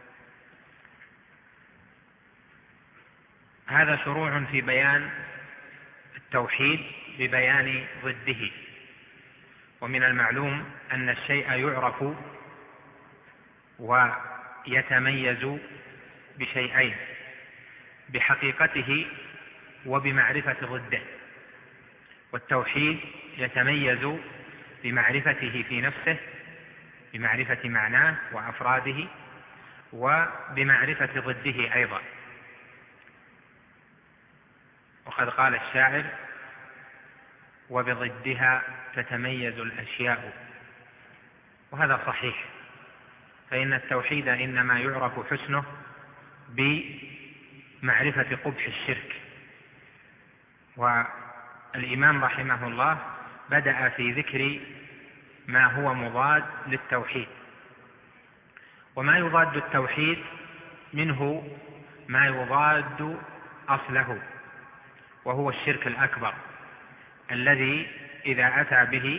هذا شروع في بيان التوحيد ببيان ضده. ومن المعلوم أن الشيء يعرف ويتميز بشيئين: بحقيقته وبمعرفة ضده. والتوحيد يتميز بمعرفته في نفسه، بمعرفة معناه وأفراده، وبمعرفة ضده أيضا. وقد قال الشاعر: وبضدها تتميز الأشياء. وهذا صحيح، فإن التوحيد إنما يعرف حسنه بمعرفة قبح الشرك. والإمام رحمه الله بدأ في ذكر ما هو مضاد للتوحيد. وما يضاد التوحيد منه ما يضاد أصله، وهو الشرك الأكبر الذي إذا أتى به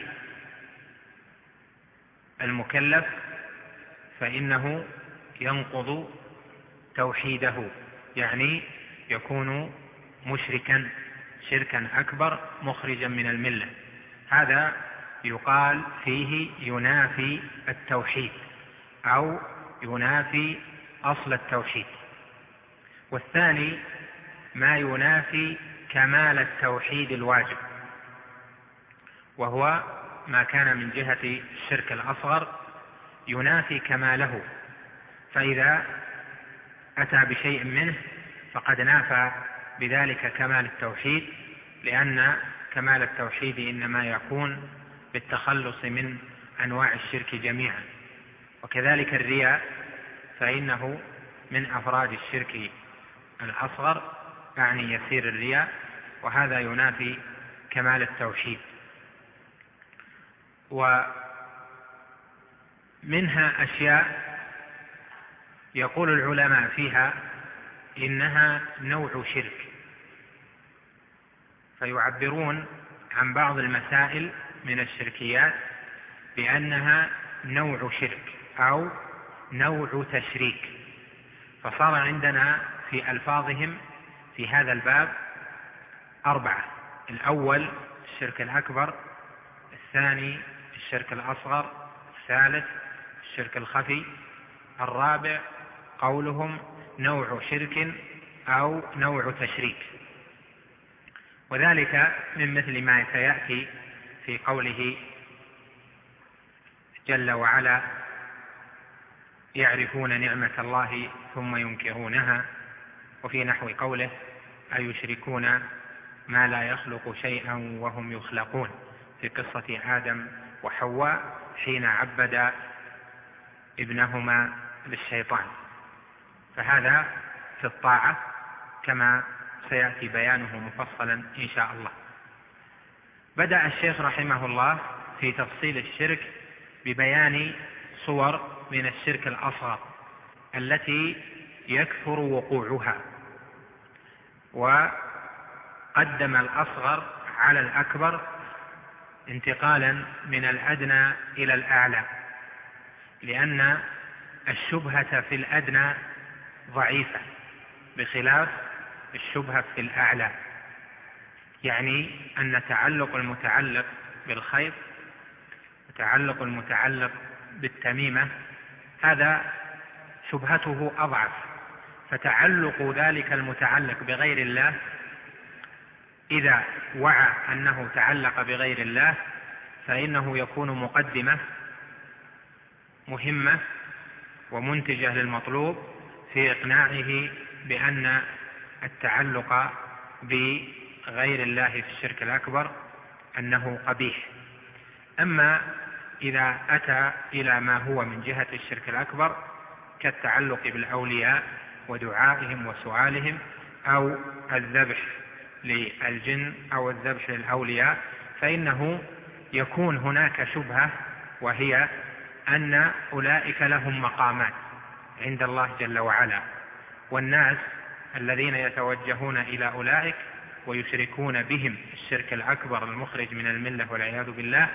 المكلف فإنه ينقض توحيده، يعني يكون مشركا شركا أكبر مخرجا من الملة. هذا يقال فيه ينافي التوحيد أو ينافي أصل التوحيد. والثاني ما ينافي كمال التوحيد الواجب، وهو ما كان من جهة الشرك الأصغر ينافي كماله، فإذا أتى بشيء منه فقد نافى بذلك كمال التوحيد، لأن كمال التوحيد إنما يكون بالتخلص من أنواع الشرك جميعا. وكذلك الرياء فإنه من أفراد الشرك الأصغر، يعني يسير الرياء، وهذا ينافي كمال التوحيد. ومنها أشياء يقول العلماء فيها إنها نوع شرك، فيعبرون عن بعض المسائل من الشركيات بأنها نوع شرك أو نوع تشريك. فصار عندنا في ألفاظهم في هذا الباب 4: الأول الشرك الأكبر، الثاني الشرك الأصغر، الثالث الشرك الخفي، الرابع قولهم نوع شرك أو نوع تشريك. وذلك من مثل ما سيأتي في قوله جل وعلا: يعرفون نعمة الله ثم ينكرونها، وفي نحو قوله: أيشركون ما لا يخلق شيئا وهم يخلقون، في قصة آدم وحواء حين عبد ابنهما للشيطان. فهذا في الطاعة كما سيأتي بيانه مفصلا إن شاء الله. بدأ الشيخ رحمه الله في تفصيل الشرك ببيان صور من الشرك الأصغر التي يكثر وقوعها، وقدم الأصغر على الأكبر انتقالا من الأدنى إلى الأعلى، لأن الشبهة في الأدنى ضعيفة بخلاف الشبهة في الأعلى. يعني أن تعلق المتعلق بالخيط وتعلق المتعلق بالتميمة هذا شبهته أضعف، فتعلق ذلك المتعلق بغير الله إذا وعى أنه تعلق بغير الله فإنه يكون مقدمة مهمة ومنتجة للمطلوب في إقناعه بأن التعلق بغير الله في الشرك الأكبر أنه قبيح. أما إذا أتى إلى ما هو من جهة الشرك الأكبر كالتعلق بالأولياء ودعائهم وسؤالهم، أو الذبح للجن أو الذبح للأولياء، فإنه يكون هناك شبهة، وهي أن أولئك لهم مقامات عند الله جل وعلا، والناس الذين يتوجهون إلى أولئك ويشركون بهم الشرك الأكبر المخرج من الملة والعياذ بالله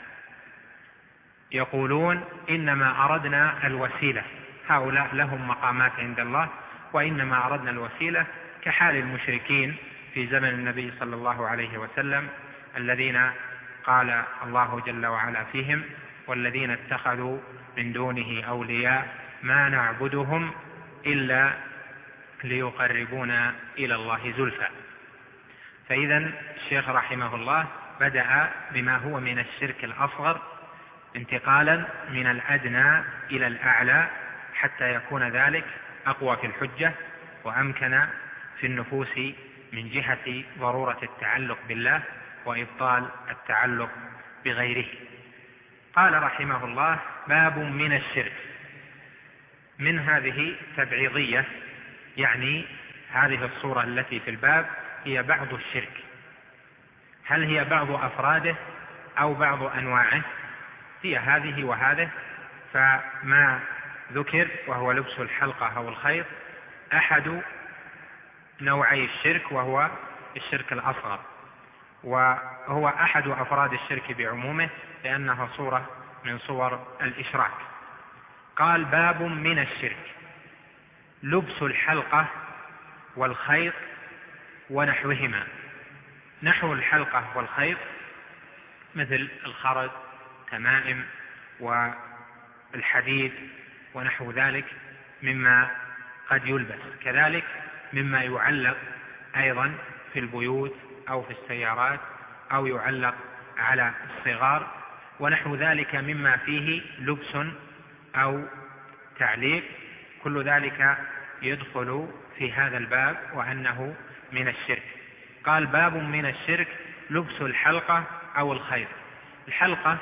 يقولون إنما أردنا الوسيلة، هؤلاء لهم مقامات عند الله وإنما أردنا الوسيلة، كحال المشركين في زمن النبي صلى الله عليه وسلم الذين قال الله جل وعلا فيهم: والذين اتخذوا من دونه أولياء ما نعبدهم إلا ليقربونا إلى الله زلفى. فإذا الشيخ رحمه الله بدأ بما هو من الشرك الأصغر انتقالا من الأدنى إلى الأعلى حتى يكون ذلك أقوى في الحجة وأمكن في النفوس من جهة ضرورة التعلق بالله وإبطال التعلق بغيره. قال رحمه الله: باب من الشرك. من هذه تبعيضية، يعني هذه الصورة التي في الباب هي بعض الشرك. هل هي بعض أفراده أو بعض أنواعه؟ هي هذه وهذه. فما ذكر وهو لبس الحلقة أو الخيط أحد نوعي الشرك، وهو الشرك الأصغر، وهو أحد أفراد الشرك بعمومه لأنها صورة من صور الإشراك. قال: باب من الشرك لبس الحلقة والخيط ونحوهما. نحو الحلقة والخيط مثل الخرز، تمائم، والحديد ونحو ذلك مما قد يلبس، كذلك مما يعلق أيضا في البيوت أو في السيارات أو يعلق على الصغار ونحو ذلك مما فيه لبس أو تعليق. كل ذلك يدخل في هذا الباب وأنه من الشرك. قال: باب من الشرك لبس الحلقة أو الخيط. الحلقة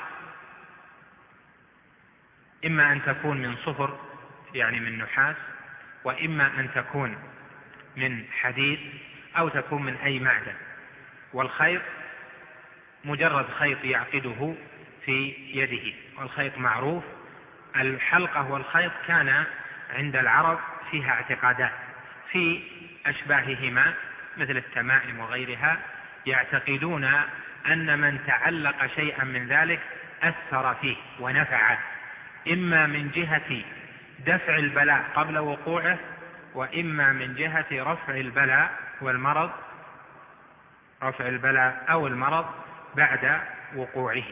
إما أن تكون من صفر يعني من نحاس، وإما أن تكون من حديد أو تكون من أي معدن. والخيط مجرد خيط يعقده في يده، والخيط معروف. الحلقة والخيط كان عند العرب فيها اعتقادات في أشباههما مثل التمائم وغيرها، يعتقدون أن من تعلق شيئا من ذلك أثر فيه ونفعه، إما من جهة دفع البلاء قبل وقوعه، وإما من جهة رفع البلاء والمرض، رفع البلاء أو المرض بعد وقوعه.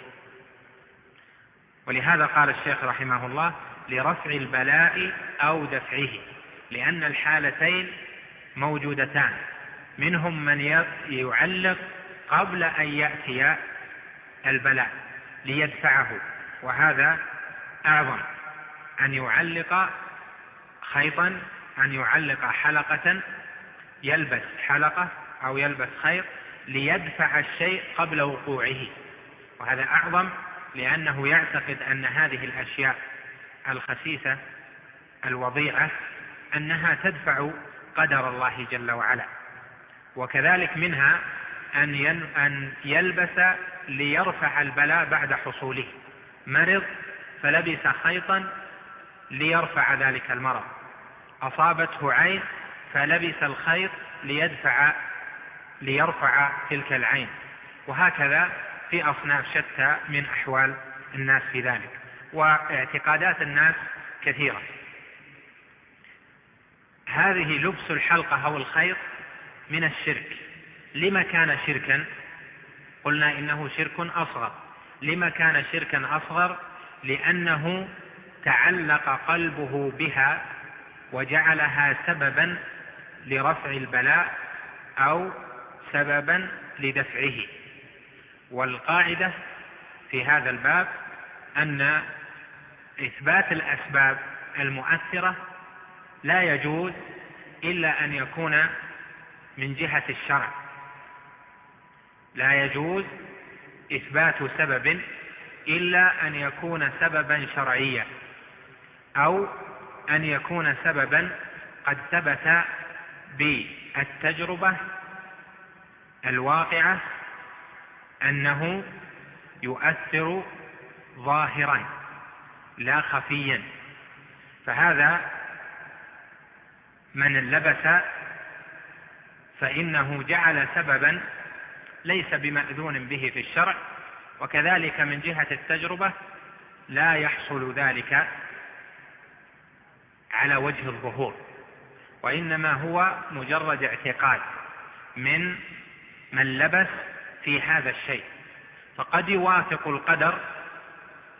ولهذا قال الشيخ رحمه الله: لرفع البلاء أو دفعه، لأن الحالتين موجودتان. منهم من يعلق قبل أن يأتي البلاء ليدفعه، وهذا أعظم، أن يعلق خيطا، أن يعلق حلقة، يلبس حلقة أو يلبس خيط ليدفع الشيء قبل وقوعه، وهذا أعظم، لأنه يعتقد أن هذه الأشياء الخسيسة الوضيعة أنها تدفع قدر الله جل وعلا. وكذلك منها أن يلبس ليرفع البلاء بعد حصوله. مرض فلبس خيطا ليرفع ذلك المرض، أصابته عين فلبس الخيط ليرفع تلك العين، وهكذا في أصناف شتى من أحوال الناس في ذلك، واعتقادات الناس كثيرة. هذه لبس الحلقة أو الخيط من الشرك. لما كان شركا؟ قلنا إنه شرك أصغر. لما كان شركا أصغر؟ لأنه تعلق قلبه بها وجعلها سببا لرفع البلاء أو سببا لدفعه. والقاعدة في هذا الباب أن إثبات الأسباب المؤثرة لا يجوز إلا أن يكون من جهة الشرع. لا يجوز إثبات سبب إلا أن يكون سببا شرعيا، أو أن يكون سببا قد ثبت بالتجربة الواقعة أنه يؤثر ظاهرا لا خفيا. فهذا من لبس فإنه جعل سببا ليس بمأذون به في الشرع، وكذلك من جهة التجربة لا يحصل ذلك على وجه الظهور، وإنما هو مجرد اعتقاد من لبس في هذا الشيء. فقد يوافق القدر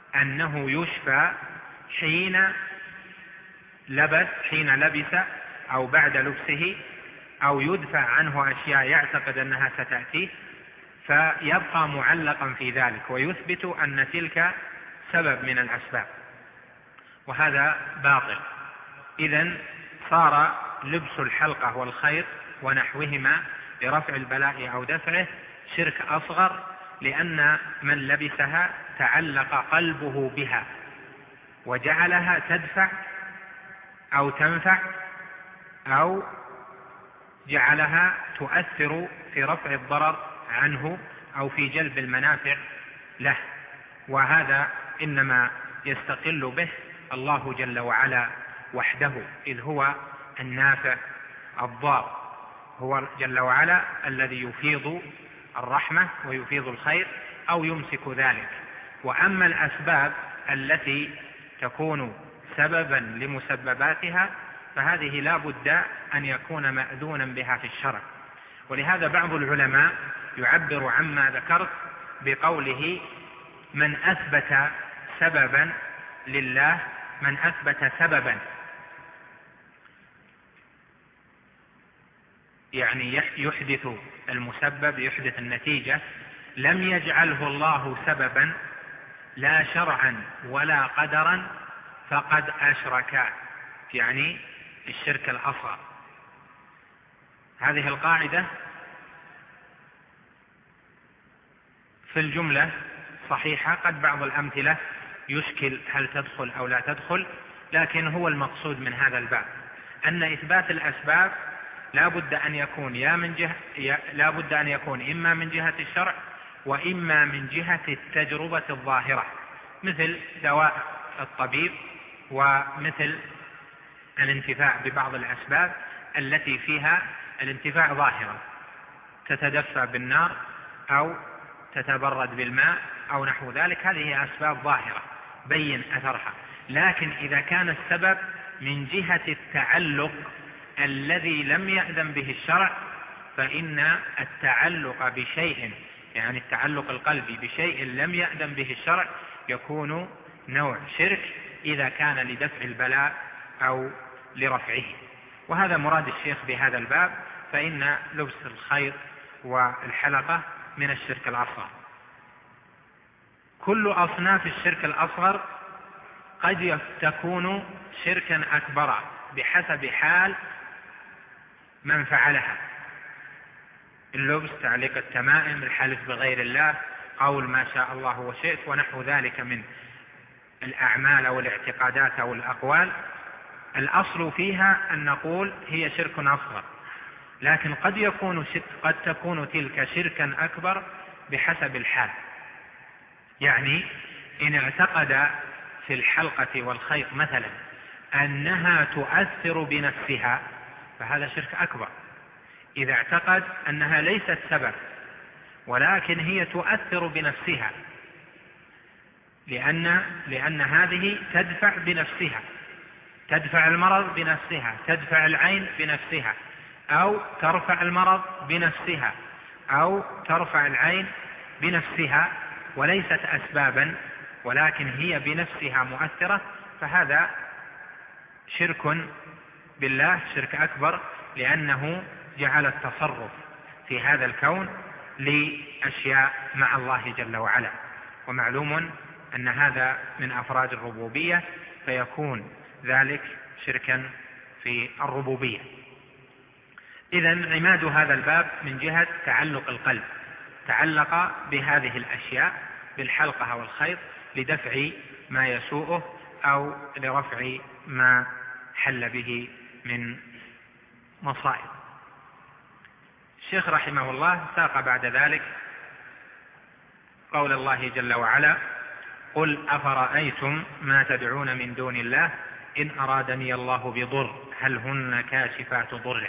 أنه يشفى حين لبس أو بعد لبسه، أو يدفع عنه أشياء يعتقد أنها ستأتيه، فيبقى معلقا في ذلك ويثبت أن تلك سبب من الأسباب، وهذا باطل. إذن صار لبس الحلقة والخيط ونحوهما لرفع البلاء أو دفعه شرك أصغر، لأن من لبسها تعلق قلبه بها وجعلها تدفع أو تنفع، أو جعلها تؤثر في رفع الضرر عنه أو في جلب المنافع له، وهذا إنما يستقل به الله جل وعلا وحده، إذ هو النافع الضار، هو جل وعلا الذي يفيض الرحمة ويفيض الخير أو يمسك ذلك. وأما الأسباب التي تكون سببا لمسبباتها فهذه لا بد أن يكون مأذونا بها في الشرع. ولهذا بعض العلماء يعبر عما ذكرت بقوله: من أثبت سببا لله، من أثبت سببا يعني يحدث المسبب، يحدث النتيجة، لم يجعله الله سببا لا شرعا ولا قدرا فقد أشرك، يعني الشرك الأصغر. هذه القاعدة في الجملة صحيحة، قد بعض الأمثلة يشكل هل تدخل أو لا تدخل، لكن هو المقصود من هذا الباب أن إثبات الأسباب لا بد أن يكون إما من جهة الشرع وإما من جهة التجربة الظاهرة، مثل دواء الطبيب، ومثل الانتفاع ببعض الأسباب التي فيها الانتفاع ظاهرا، تتدفى بالنار أو تتبرد بالماء أو نحو ذلك، هذه أسباب ظاهرة بين أثرها. لكن إذا كان السبب من جهة التعلق الذي لم يأذن به الشرع، فإن التعلق بشيء، يعني التعلق القلبي بشيء لم يأذن به الشرع، يكون نوع شرك إذا كان لدفع البلاء أو لرفعه. وهذا مراد الشيخ بهذا الباب، فإن لبس الخيط والحلقة من الشرك الأصغر. كل أصناف الشرك الأصغر قد تكون شركا أكبر بحسب حال من فعلها: اللبس، تعليق التمائم، الحلف بغير الله، قول ما شاء الله وشئت، ونحو ذلك من الأعمال أو الاعتقادات أو الأقوال. الأصل فيها أن نقول هي شرك أصغر، لكن قد تكون تلك شركا أكبر بحسب الحال. يعني إن اعتقد في الحلقة والخيط مثلا أنها تؤثر بنفسها فهذا شرك أكبر. إذا اعتقد أنها ليست سبب ولكن هي تؤثر بنفسها، لأن هذه تدفع بنفسها، تدفع المرض بنفسها، تدفع العين بنفسها، أو ترفع المرض بنفسها، أو ترفع العين بنفسها، وليست أسبابا ولكن هي بنفسها مؤثرة، فهذا شرك بالله، شرك أكبر، لأنه جعل التصرف في هذا الكون لأشياء مع الله جل وعلا. ومعلوم أن هذا من أفراد الربوبية، فيكون ذلك شركا في الربوبية. إذن عماد هذا الباب من جهة تعلق القلب، تعلق بهذه الأشياء بالحلقة والخيط لدفع ما يسوءه أو لرفع ما حل به من مصائب. الشيخ رحمه الله ساق بعد ذلك قول الله جل وعلا: قل أفرأيتم ما تدعون من دون الله إن أرادني الله بضر هل هن كاشفات ضره.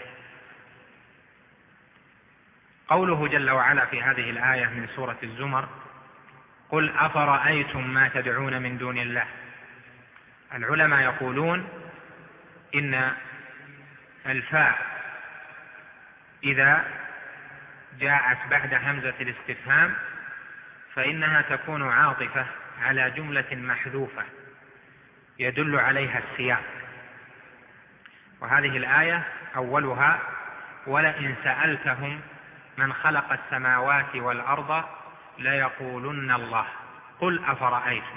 قوله جل وعلا في هذه الآية من سورة الزمر: قل أفرأيتم ما تدعون من دون الله. العلماء يقولون إن الفاء إذا جاءت بعد همزة الاستفهام فإنها تكون عاطفة على جملة محذوفة يدل عليها السياق، وهذه الآية أولها: ولئن سألتهم من خلق السماوات والأرض ليقولن الله قل أفرأيتم،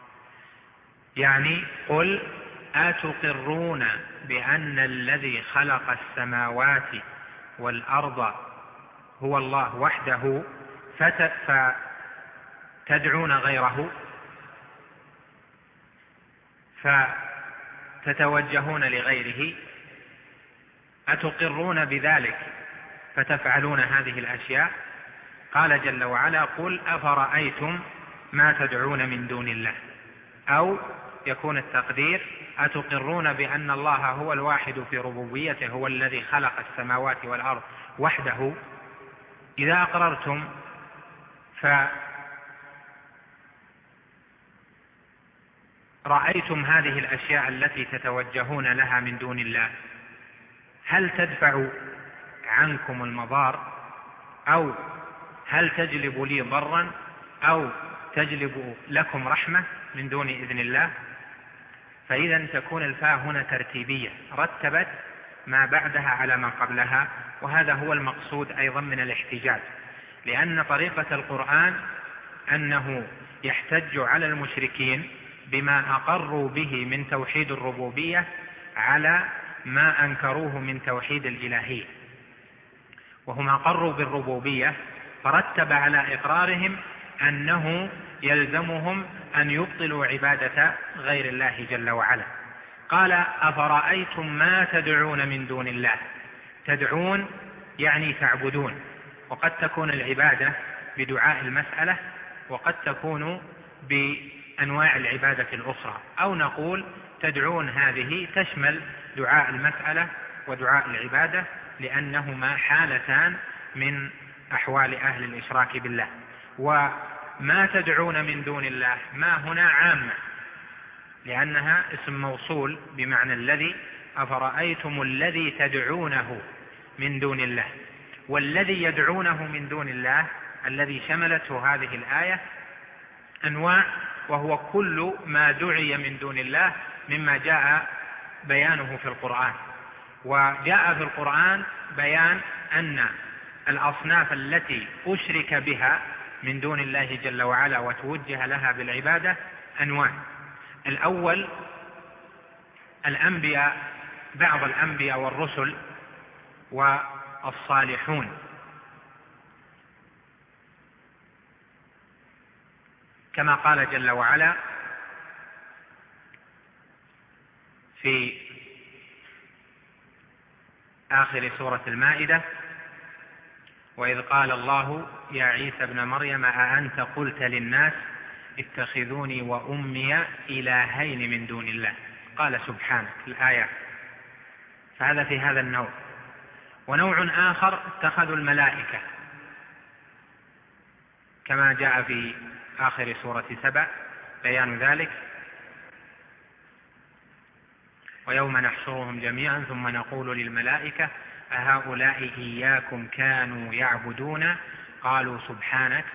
يعني قل أتقرون بأن الذي خلق السماوات والأرض هو الله وحده فتدعون غيره، فتتوجهون لغيره، أتقرون بذلك فتفعلون هذه الأشياء؟ قال جل وعلا: قل أفرأيتم ما تدعون من دون الله، أو يكون التقدير: أتقرون بأن الله هو الواحد في ربوبيته، هو الذي خلق السماوات والأرض وحده؟ إذا أقررتم فرأيتم هذه الأشياء التي تتوجهون لها من دون الله، هل تدفع عنكم المضار، أو هل تجلب لي ضرا، أو تجلب لكم رحمة من دون إذن الله؟ فإذا تكون الفاء هنا ترتيبية، رتبت ما بعدها على ما قبلها، وهذا هو المقصود أيضا من الاحتجاج، لأن طريقة القرآن أنه يحتج على المشركين بما أقروا به من توحيد الربوبية على ما أنكروه من توحيد الإلهية، وهم أقروا بالربوبية، فرتب على إقرارهم أنه يلزمهم أن يبطلوا عبادة غير الله جل وعلا. قال: أفرأيتم ما تدعون من دون الله. تدعون يعني تعبدون، وقد تكون العبادة بدعاء المسألة، وقد تكون بأنواع العبادة الأخرى، أو نقول تدعون هذه تشمل دعاء المسألة ودعاء العبادة، لأنهما حالتان من أحوال أهل الإشراك بالله. وما تدعون من دون الله ما هنا عامة، لأنها اسم موصول بمعنى الذي. أفرأيتم الذي تدعونه من دون الله، والذي يدعونه من دون الله الذي شملته هذه الآية أنواع، وهو كل ما دعي من دون الله مما جاء بيانه في القرآن. وجاء في القرآن بيان أن الأصناف التي أشرك بها من دون الله جل وعلا وتوجه لها بالعبادة أنواع. الأول الأنبياء، بعض الأنبياء والرسل والصالحون، كما قال جل وعلا في آخر سورة المائدة: وإذ قال الله يا عيسى ابن مريم أأنت قلت للناس اتخذوني وأمي إلهين من دون الله؟ قال سبحانك، الآية. فهذا في هذا النوع. ونوع آخر اتخذوا الملائكة، كما جاء في آخر سورة سبأ بيان ذلك: ويوم نحشرهم جميعا ثم نقول للملائكة أهؤلاء إياكم كانوا يعبدون قالوا سبحانك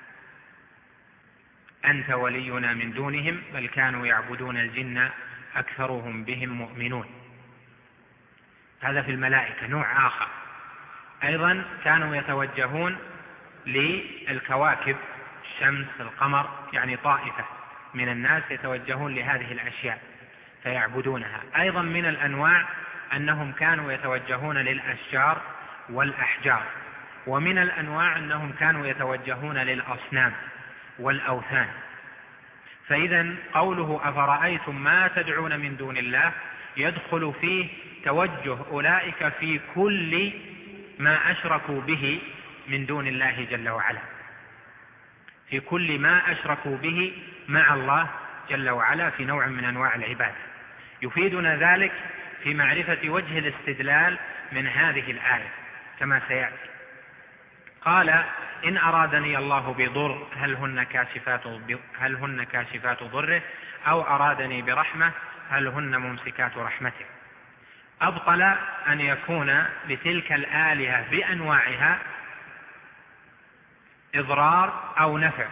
أنت ولينا من دونهم بل كانوا يعبدون الجن أكثرهم بهم مؤمنون. هذا في الملائكة. نوع آخر أيضا كانوا يتوجهون للكواكب، الشمس، القمر، يعني طائفة من الناس يتوجهون لهذه الأشياء فيعبدونها. أيضا من الأنواع أنهم كانوا يتوجهون للأشجار والأحجار، ومن الأنواع أنهم كانوا يتوجهون للأصنام والأوثان. فإذا قوله أفرأيتم ما تدعون من دون الله يدخل فيه توجه أولئك في كل ما أشركوا به من دون الله جل وعلا، في كل ما أشركوا به مع الله جل وعلا في نوع من أنواع العبادة. يفيدنا ذلك في معرفة وجه الاستدلال من هذه الآية كما سيأتي. قال إن أرادني الله بضر هل هن كاشفات ضره أو أرادني برحمة هل هن ممسكات رحمته. أبطل أن يكون لتلك الآلهة بأنواعها إضرار أو نفع.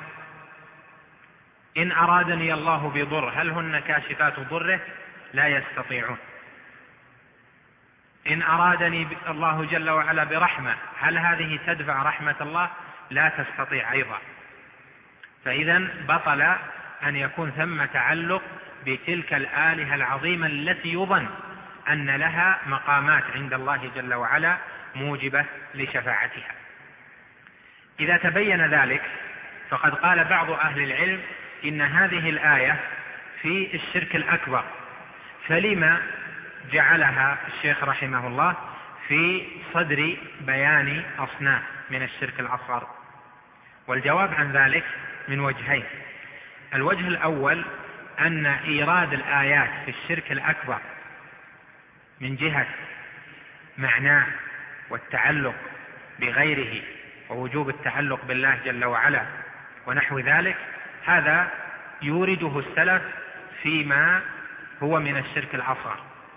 إن أرادني الله بضر هل هن كاشفات ضره؟ لا يستطيعون. إن أرادني الله جل وعلا برحمة هل هذه تدفع رحمة الله؟ لا تستطيع أيضا. فإذا بطل أن يكون ثم تعلق بتلك الآلهة العظيمة التي يظن أن لها مقامات عند الله جل وعلا موجبة لشفاعتها. إذا تبين ذلك فقد قال بعض أهل العلم إن هذه الآية في الشرك الأكبر، فلما جعلها الشيخ رحمه الله في صدر بيان أصناف من الشرك الأصغر؟ والجواب عن ذلك من وجهين. الوجه الأول أن إيراد الآيات في الشرك الأكبر من جهة معناه والتعلق بغيره ووجوب التعلق بالله جل وعلا ونحو ذلك، هذا يورده السلف فيما هو من الشرك الأصغر.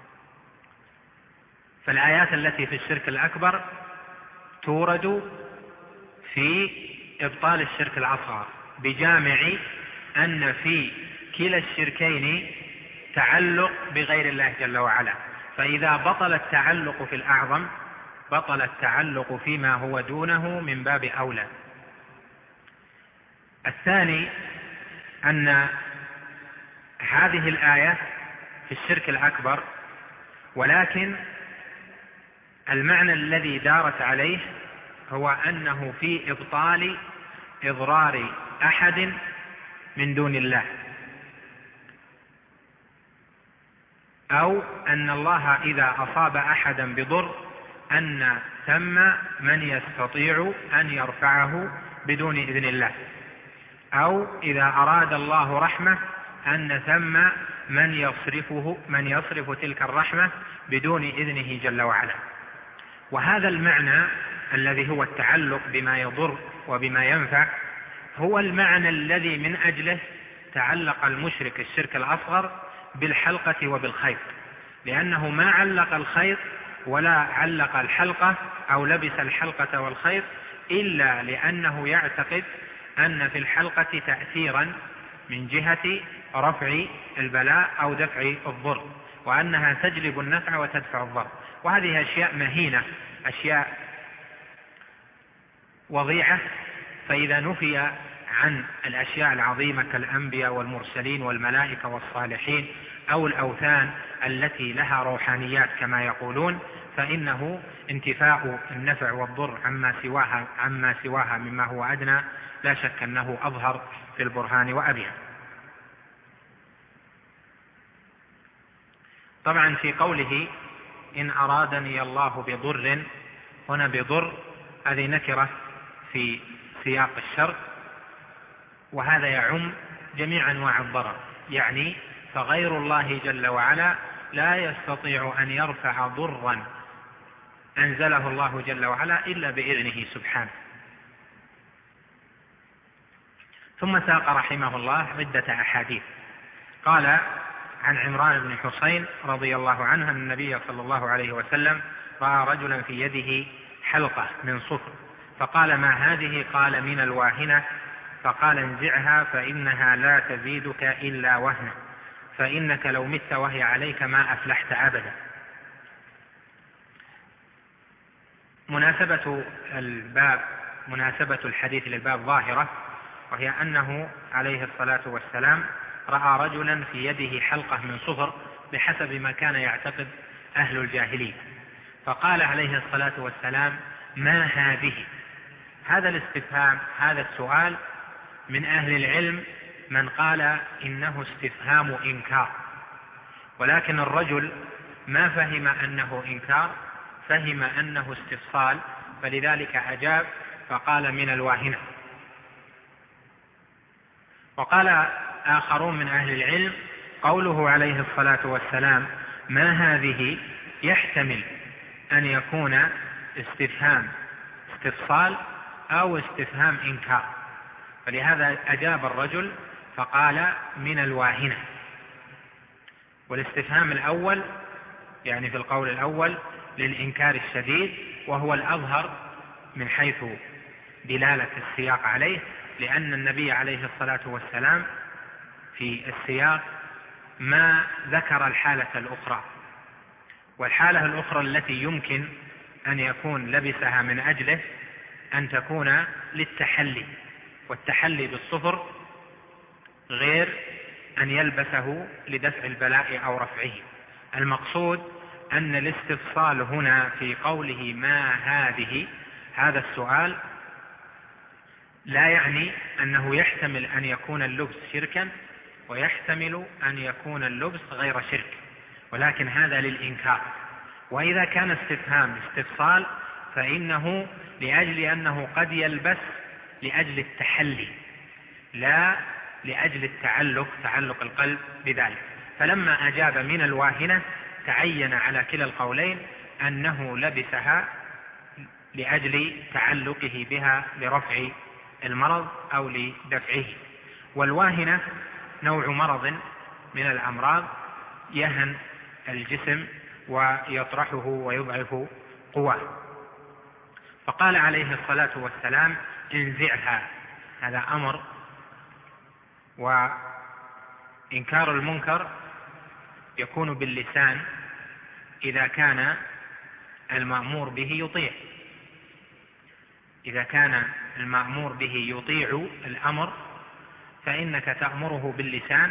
فالآيات التي في الشرك الأكبر تورد في إبطال الشرك الأصغر بجامع أن في كلا الشركين تعلق بغير الله جل وعلا، فإذا بطل التعلق في الأعظم بطل التعلق فيما هو دونه من باب أولى. الثاني أن هذه الآية في الشرك الأكبر، ولكن المعنى الذي دارت عليه هو أنه في إبطال إضرار أحد من دون الله، أو أن الله إذا أصاب أحدا بضر أن ثم من يستطيع أن يرفعه بدون إذن الله، أو إذا أراد الله رحمة أن ثم من يصرف تلك الرحمة بدون إذنه جل وعلا. وهذا المعنى الذي هو التعلق بما يضر وبما ينفع هو المعنى الذي من أجله تعلق المشرك الشرك الأصغر بالحلقة وبالخيط، لأنه ما علق الخيط ولا علق الحلقة أو لبس الحلقة والخيط إلا لأنه يعتقد أن في الحلقة تأثيرا من جهة رفع البلاء أو دفع الضر، وأنها تجلب النفع وتدفع الضر. وهذه أشياء مهينة، أشياء وضيعة. فإذا نفي عن الأشياء العظيمة كالأنبياء والمرسلين والملائكة والصالحين أو الأوثان التي لها روحانيات كما يقولون، فإنه انتفاء النفع والضر عما سواها مما هو أدنى لا شك أنه أظهر في البرهان وأبين. طبعا في قوله إن أرادني الله بضر، هنا بضر هذه نكرة في سياق الشرط، وهذا يعم جميع أنواع الضرر، يعني فغير الله جل وعلا لا يستطيع أن يرفع ضرا أنزله الله جل وعلا إلا بإذنه سبحانه. ثم ساق رحمه الله عدة أحاديث. قال عن عمران بن حسين رضي الله عنه أن النبي صلى الله عليه وسلم رأى رجلا في يده حلقة من صفر، فقال ما هذه؟ قال من الواهنة. فقال انزعها فإنها لا تزيدك إلا وهنا، فإنك لو مت وهي عليك ما أفلحت أبدا. مناسبة الحديث للباب ظاهرة، وهي أنه عليه الصلاة والسلام رأى رجلا في يده حلقة من صفر بحسب ما كان يعتقد أهل الجاهلية، فقال عليه الصلاة والسلام ما هذه؟ هذا الاستفهام، هذا السؤال من أهل العلم من قال إنه استفهام إنكار، ولكن الرجل ما فهم أنه إنكار، فهم أنه استفصال، فلذلك أجاب فقال من الواهنة. وقال آخرون من أهل العلم قوله عليه الصلاة والسلام ما هذه يحتمل أن يكون استفهام استفصال أو استفهام إنكار، فلهذا أجاب الرجل فقال من الواهنة. والاستفهام الأول يعني في القول الأول للإنكار الشديد، وهو الأظهر من حيث دلالة السياق عليه، لأن النبي عليه الصلاة والسلام في السياق ما ذكر الحالة الأخرى، والحالة الأخرى التي يمكن أن يكون لبسها من أجله أن تكون للتحلي، والتحلي بالصفر غير أن يلبسه لدفع البلاء أو رفعه. المقصود أن الاستفصال هنا في قوله ما هذه، هذا السؤال لا يعني أنه يحتمل أن يكون اللبس شركا ويحتمل أن يكون اللبس غير شرك، ولكن هذا للإنكار. وإذا كان استفهام استفصال فإنه لأجل أنه قد يلبس لأجل التحلي لا لأجل تعلق القلب بذلك. فلما أجاب من الواهنة تعين على كلا القولين أنه لبسها لأجل تعلقه بها لرفع المرض أو لدفعه. والواهنة نوع مرض من الأمراض يهن الجسم ويطرحه ويضعف قواه. فقال عليه الصلاة والسلام انزعها، هذا أمر، وإنكار المنكر يكون باللسان إذا كان المأمور به يطيع. إذا كان المأمور به يطيع الأمر فإنك تأمره باللسان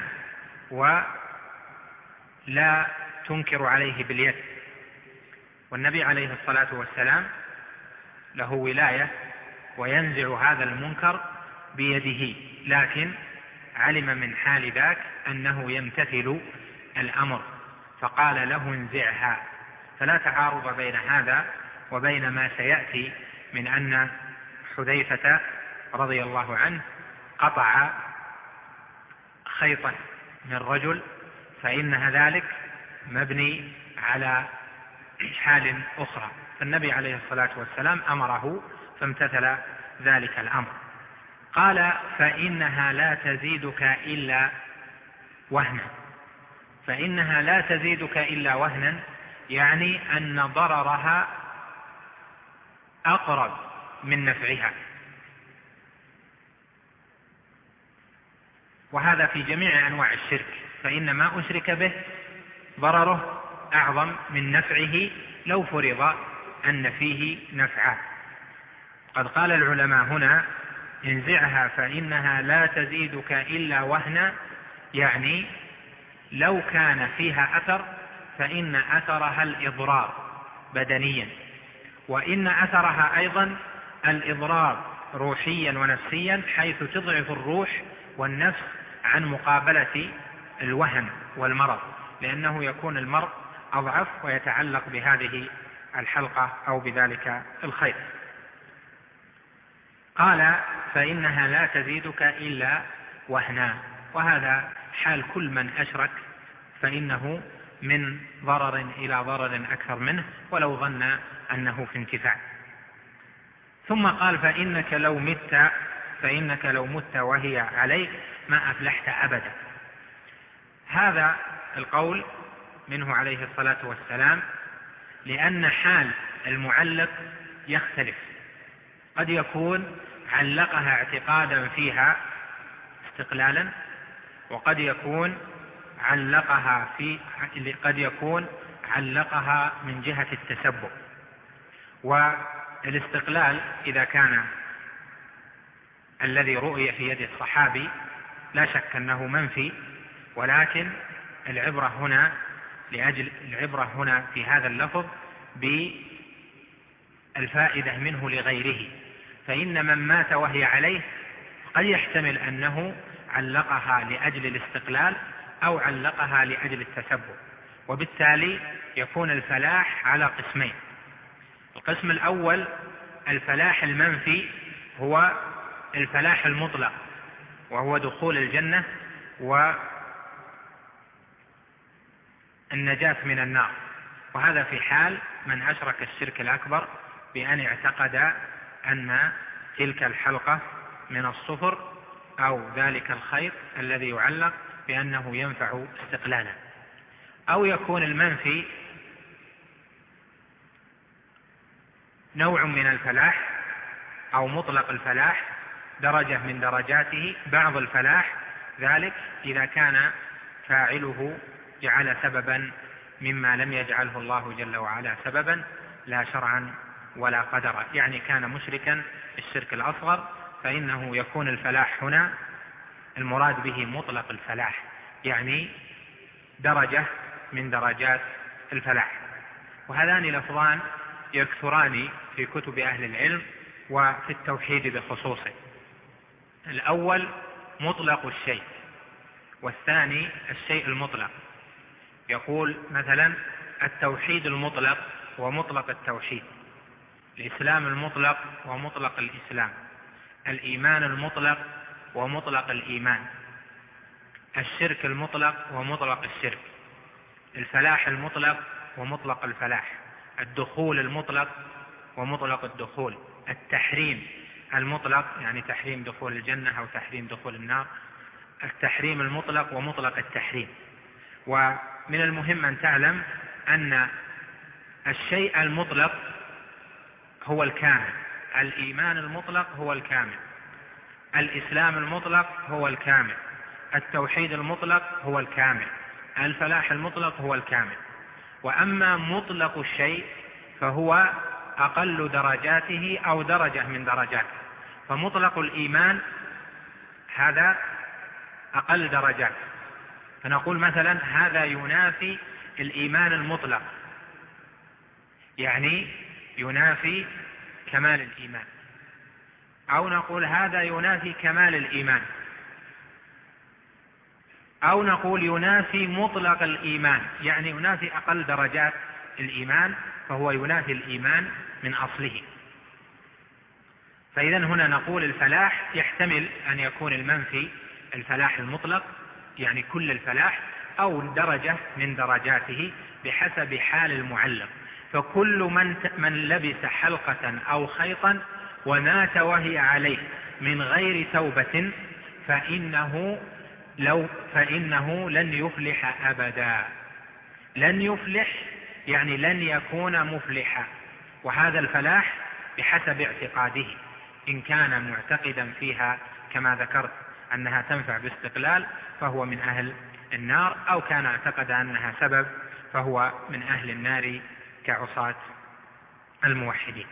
ولا تنكر عليه باليد. والنبي عليه الصلاة والسلام له ولاية وينزع هذا المنكر بيده، لكن علم من حال ذاك أنه يمتثل الأمر فقال له انزعها. فلا تعارض بين هذا وبين ما سيأتي من أن حذيفة رضي الله عنه قطع خيطا من رجل، فإن ذلك مبني على حال أخرى، فالنبي عليه الصلاة والسلام أمره فامتثل ذلك الأمر. قال فإنها لا تزيدك إلا وهنا. فإنها لا تزيدك إلا وهنا يعني أن ضررها أقرب من نفعها، وهذا في جميع أنواع الشرك، فإن ما أشرك به ضرره أعظم من نفعه لو فرض أن فيه نفعا. قد قال العلماء هنا انزعها فإنها لا تزيدك إلا وهنا، يعني لو كان فيها أثر فإن أثرها الإضرار بدنيا، وإن أثرها أيضا الإضرار روحيا ونفسيا، حيث تضعف الروح والنفس عن مقابلة الوهن والمرض، لأنه يكون المرء أضعف ويتعلق بهذه الحلقة أو بذلك الخير. قال فإنها لا تزيدك إلا وهنا، وهذا حال كل من أشرك، فإنه من ضرر إلى ضرر أكثر منه ولو ظن أنه في انتفاع. ثم قال فإنك لو مت وهي عليك ما أفلحت أبدا. هذا القول منه عليه الصلاة والسلام لأن حال المعلق يختلف، قد يكون علقها اعتقادا فيها استقلالا، وقد يكون علقها من جهة التسبب. والاستقلال إذا كان الذي رؤي في يد الصحابي لا شك أنه منفي، ولكن العبرة هنا في هذا اللفظ بالفائدة منه لغيره، فإن من مات وهي عليه قد يحتمل أنه علقها لأجل الاستقلال أو علقها لأجل التسبب، وبالتالي يكون الفلاح على قسمين. القسم الأول الفلاح المنفي هو الفلاح المطلق، وهو دخول الجنة والنجاة من النار، وهذا في حال من أشرك الشرك الأكبر بأن اعتقد أن تلك الحلقة من الصفر أو ذلك الخيط الذي يعلق بأنه ينفع استقلالا. أو يكون المنفي نوع من الفلاح أو مطلق الفلاح درجة من درجاته، بعض الفلاح ذلك إذا كان فاعله جعل سببا مما لم يجعله الله جل وعلا سببا لا شرعا ولا قدرا، يعني كان مشركا الشرك الأصغر، فإنه يكون الفلاح هنا المراد به مطلق الفلاح، يعني درجة من درجات الفلاح. وهذان لفظان يكثران في كتب أهل العلم وفي التوحيد بخصوصه. الأول مطلق الشيء، والثاني الشيء المطلق. يقول مثلا التوحيد المطلق ومطلق التوحيد، الإسلام المطلق ومطلق الإسلام، الإيمان المطلق ومطلق الإيمان، الشرك المطلق ومطلق الشرك، الفلاح المطلق ومطلق الفلاح، الدخول المطلق ومطلق الدخول، التحريم المطلق يعني تحريم دخول الجنة أو تحريم دخول النار، التحريم المطلق ومطلق التحريم. ومن المهم أن تعلم أن الشيء المطلق هو الكامل، الإيمان المطلق هو الكامل، الإسلام المطلق هو الكامل، التوحيد المطلق هو الكامل، الفلاح المطلق هو الكامل. وأما مطلق الشيء فهو أقل درجاته أو درجة من درجاته، فمطلق الإيمان هذا أقل درجات، فنقول مثلا هذا ينافي الإيمان المطلق، يعني ينافي كمال الإيمان، أو نقول هذا ينافي كمال الإيمان، أو نقول ينافي مطلق الإيمان، يعني ينافي أقل درجات الإيمان، فهو ينافي الإيمان من أصله. فإذا هنا نقول الفلاح يحتمل أن يكون المنفي الفلاح المطلق، يعني كل الفلاح، أو درجة من درجاته بحسب حال المعلق. فكل من لبس حلقة أو خيطا ومات وهي عليه من غير توبة فإنه لن يفلح أبدا. لن يفلح يعني لن يكون مفلحا، وهذا الفلاح بحسب اعتقاده، إن كان معتقدا فيها كما ذكرت أنها تنفع باستقلال فهو من أهل النار، أو كان اعتقد أنها سبب فهو من أهل النار كعصاة الموحدين.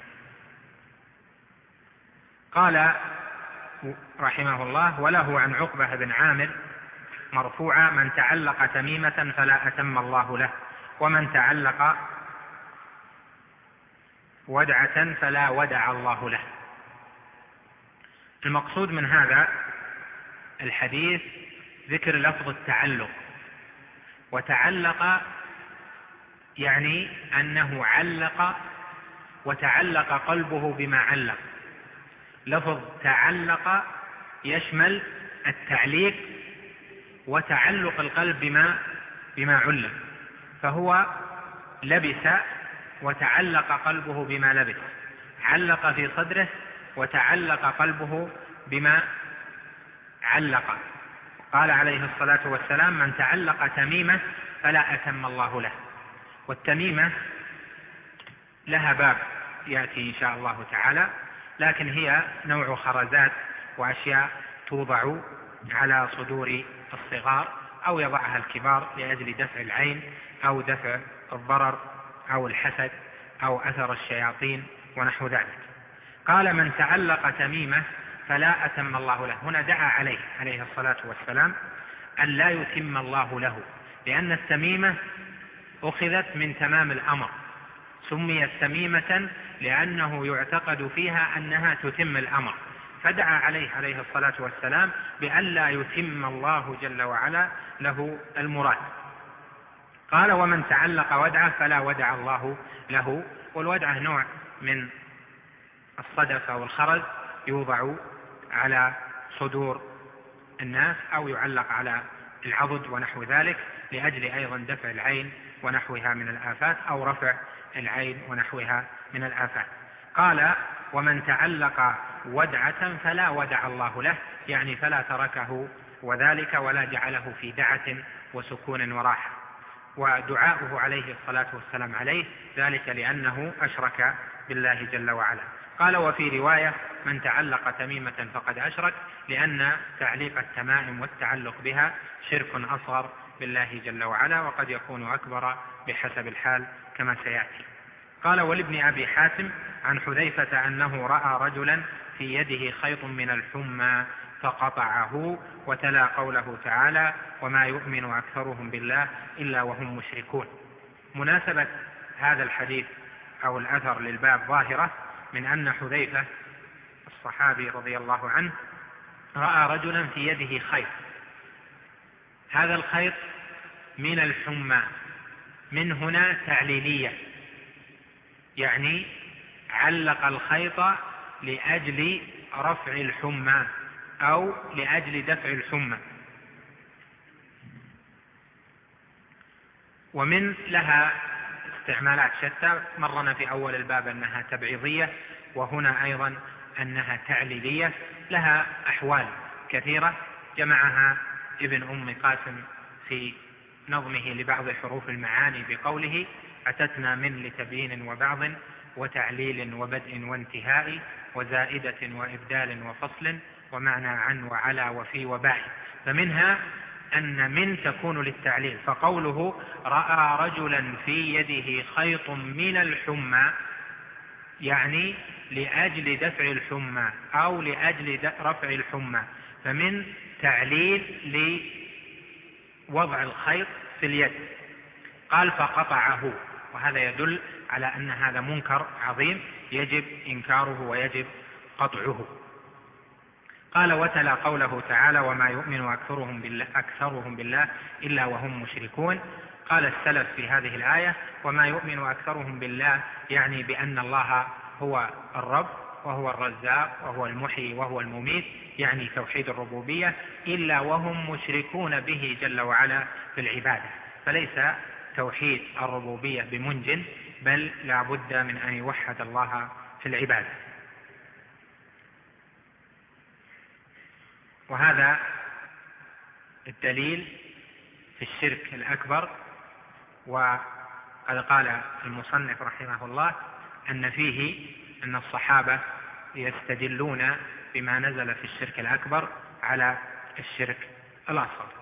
قال رحمه الله: وله عن عقبة بن عامر مرفوعا: من تعلق تميمة فلا أتم الله له، ومن تعلق ودعة فلا ودع الله له. المقصود من هذا الحديث ذكر لفظ التعلق، وتعلق يعني أنه علق وتعلق قلبه بما علق. لفظ تعلق يشمل التعليق وتعلق القلب بما علق، فهو لبس وتعلق قلبه بما لبس، علق في صدره وتعلق قلبه بما علق. قال عليه الصلاة والسلام: من تعلق تميمة فلا أتم الله له. والتميمة لها باب يأتي إن شاء الله تعالى، لكن هي نوع خرزات وأشياء توضع على صدور الصغار أو يضعها الكبار لأجل دفع العين أو دفع الضرر أو الحسد أو أثر الشياطين ونحو ذلك. قال: من تعلق تميمة فلا أتم الله له. هنا دعا عليه الصلاة والسلام أن لا يتم الله له، لأن التميمة أخذت من تمام الأمر، سميت تميمة لأنه يعتقد فيها أنها تتم الأمر، فدعا عليه الصلاة والسلام بأن لا يتم الله جل وعلا له المراد. قال: ومن تعلق ودعة فلا ودع الله له. والودعة نوع من الصدف أو الخرز يوضع على صدور الناس أو يعلق على العضد ونحو ذلك، لأجل أيضا دفع العين ونحوها من الآفات أو رفع العين ونحوها من الآفات. قال: ومن تعلق ودعة فلا ودع الله له، يعني فلا تركه وذلك ولا جعله في دعة وسكون وراحة. ودعاؤه عليه الصلاة والسلام عليه ذلك لأنه أشرك بالله جل وعلا. قال: وفي رواية: من تعلق تميمة فقد أشرك، لأن تعليق التمائم والتعلق بها شرك أصغر بالله جل وعلا، وقد يكون أكبر بحسب الحال كما سيأتي. قال: ولابن أبي حاتم عن حذيفة أنه رأى رجلا في يده خيط من الحمى فقطعه، وتلا قوله تعالى: وما يؤمن أكثرهم بالله إلا وهم مشركون. مناسبة هذا الحديث أو الأثر للباب ظاهرة من أن حذيفة الصحابي رضي الله عنه رأى رجلا في يده خيط، هذا الخيط من الحمى، من هنا تعليلية، يعني علق الخيط لأجل رفع الحمى أو لأجل دفع الحمى. ومن لها استعمالات شتى، مرنا في أول الباب أنها تبعيضية، وهنا أيضا أنها تعليلية، لها أحوال كثيرة جمعها ابن أم قاسم في نظمه لبعض حروف المعاني بقوله: أتتنا من لتبيين وبعض وتعليل وبدء وانتهاء وزائدة وإبدال وفصل ومعنى عن وعلى وفي وباء. فمنها أن من تكون للتعليل، فقوله رأى رجلا في يده خيط من الحمى يعني لأجل دفع الحمى أو لأجل رفع الحمى، فمن تعليل لوضع الخيط في اليد. قال: فقطعه، وهذا يدل على أن هذا منكر عظيم يجب إنكاره ويجب قطعه. قال: وتلا قوله تعالى: وما يؤمن أكثرهم بالله إلا وهم مشركون. قال السلف في هذه الآية: وما يؤمن أكثرهم بالله يعني بأن الله هو الرب وهو الرزاق وهو المحيي وهو المميت، يعني توحيد الربوبية، إلا وهم مشركون به جل وعلا في العبادة. فليس توحيد الربوبية بمنج، بل لا بد من أن يوحد الله في العبادة. وهذا الدليل في الشرك الأكبر. وقد قال المصنف رحمه الله أن فيه أن الصحابة يستدلون بما نزل في الشرك الأكبر على الشرك الأصغر.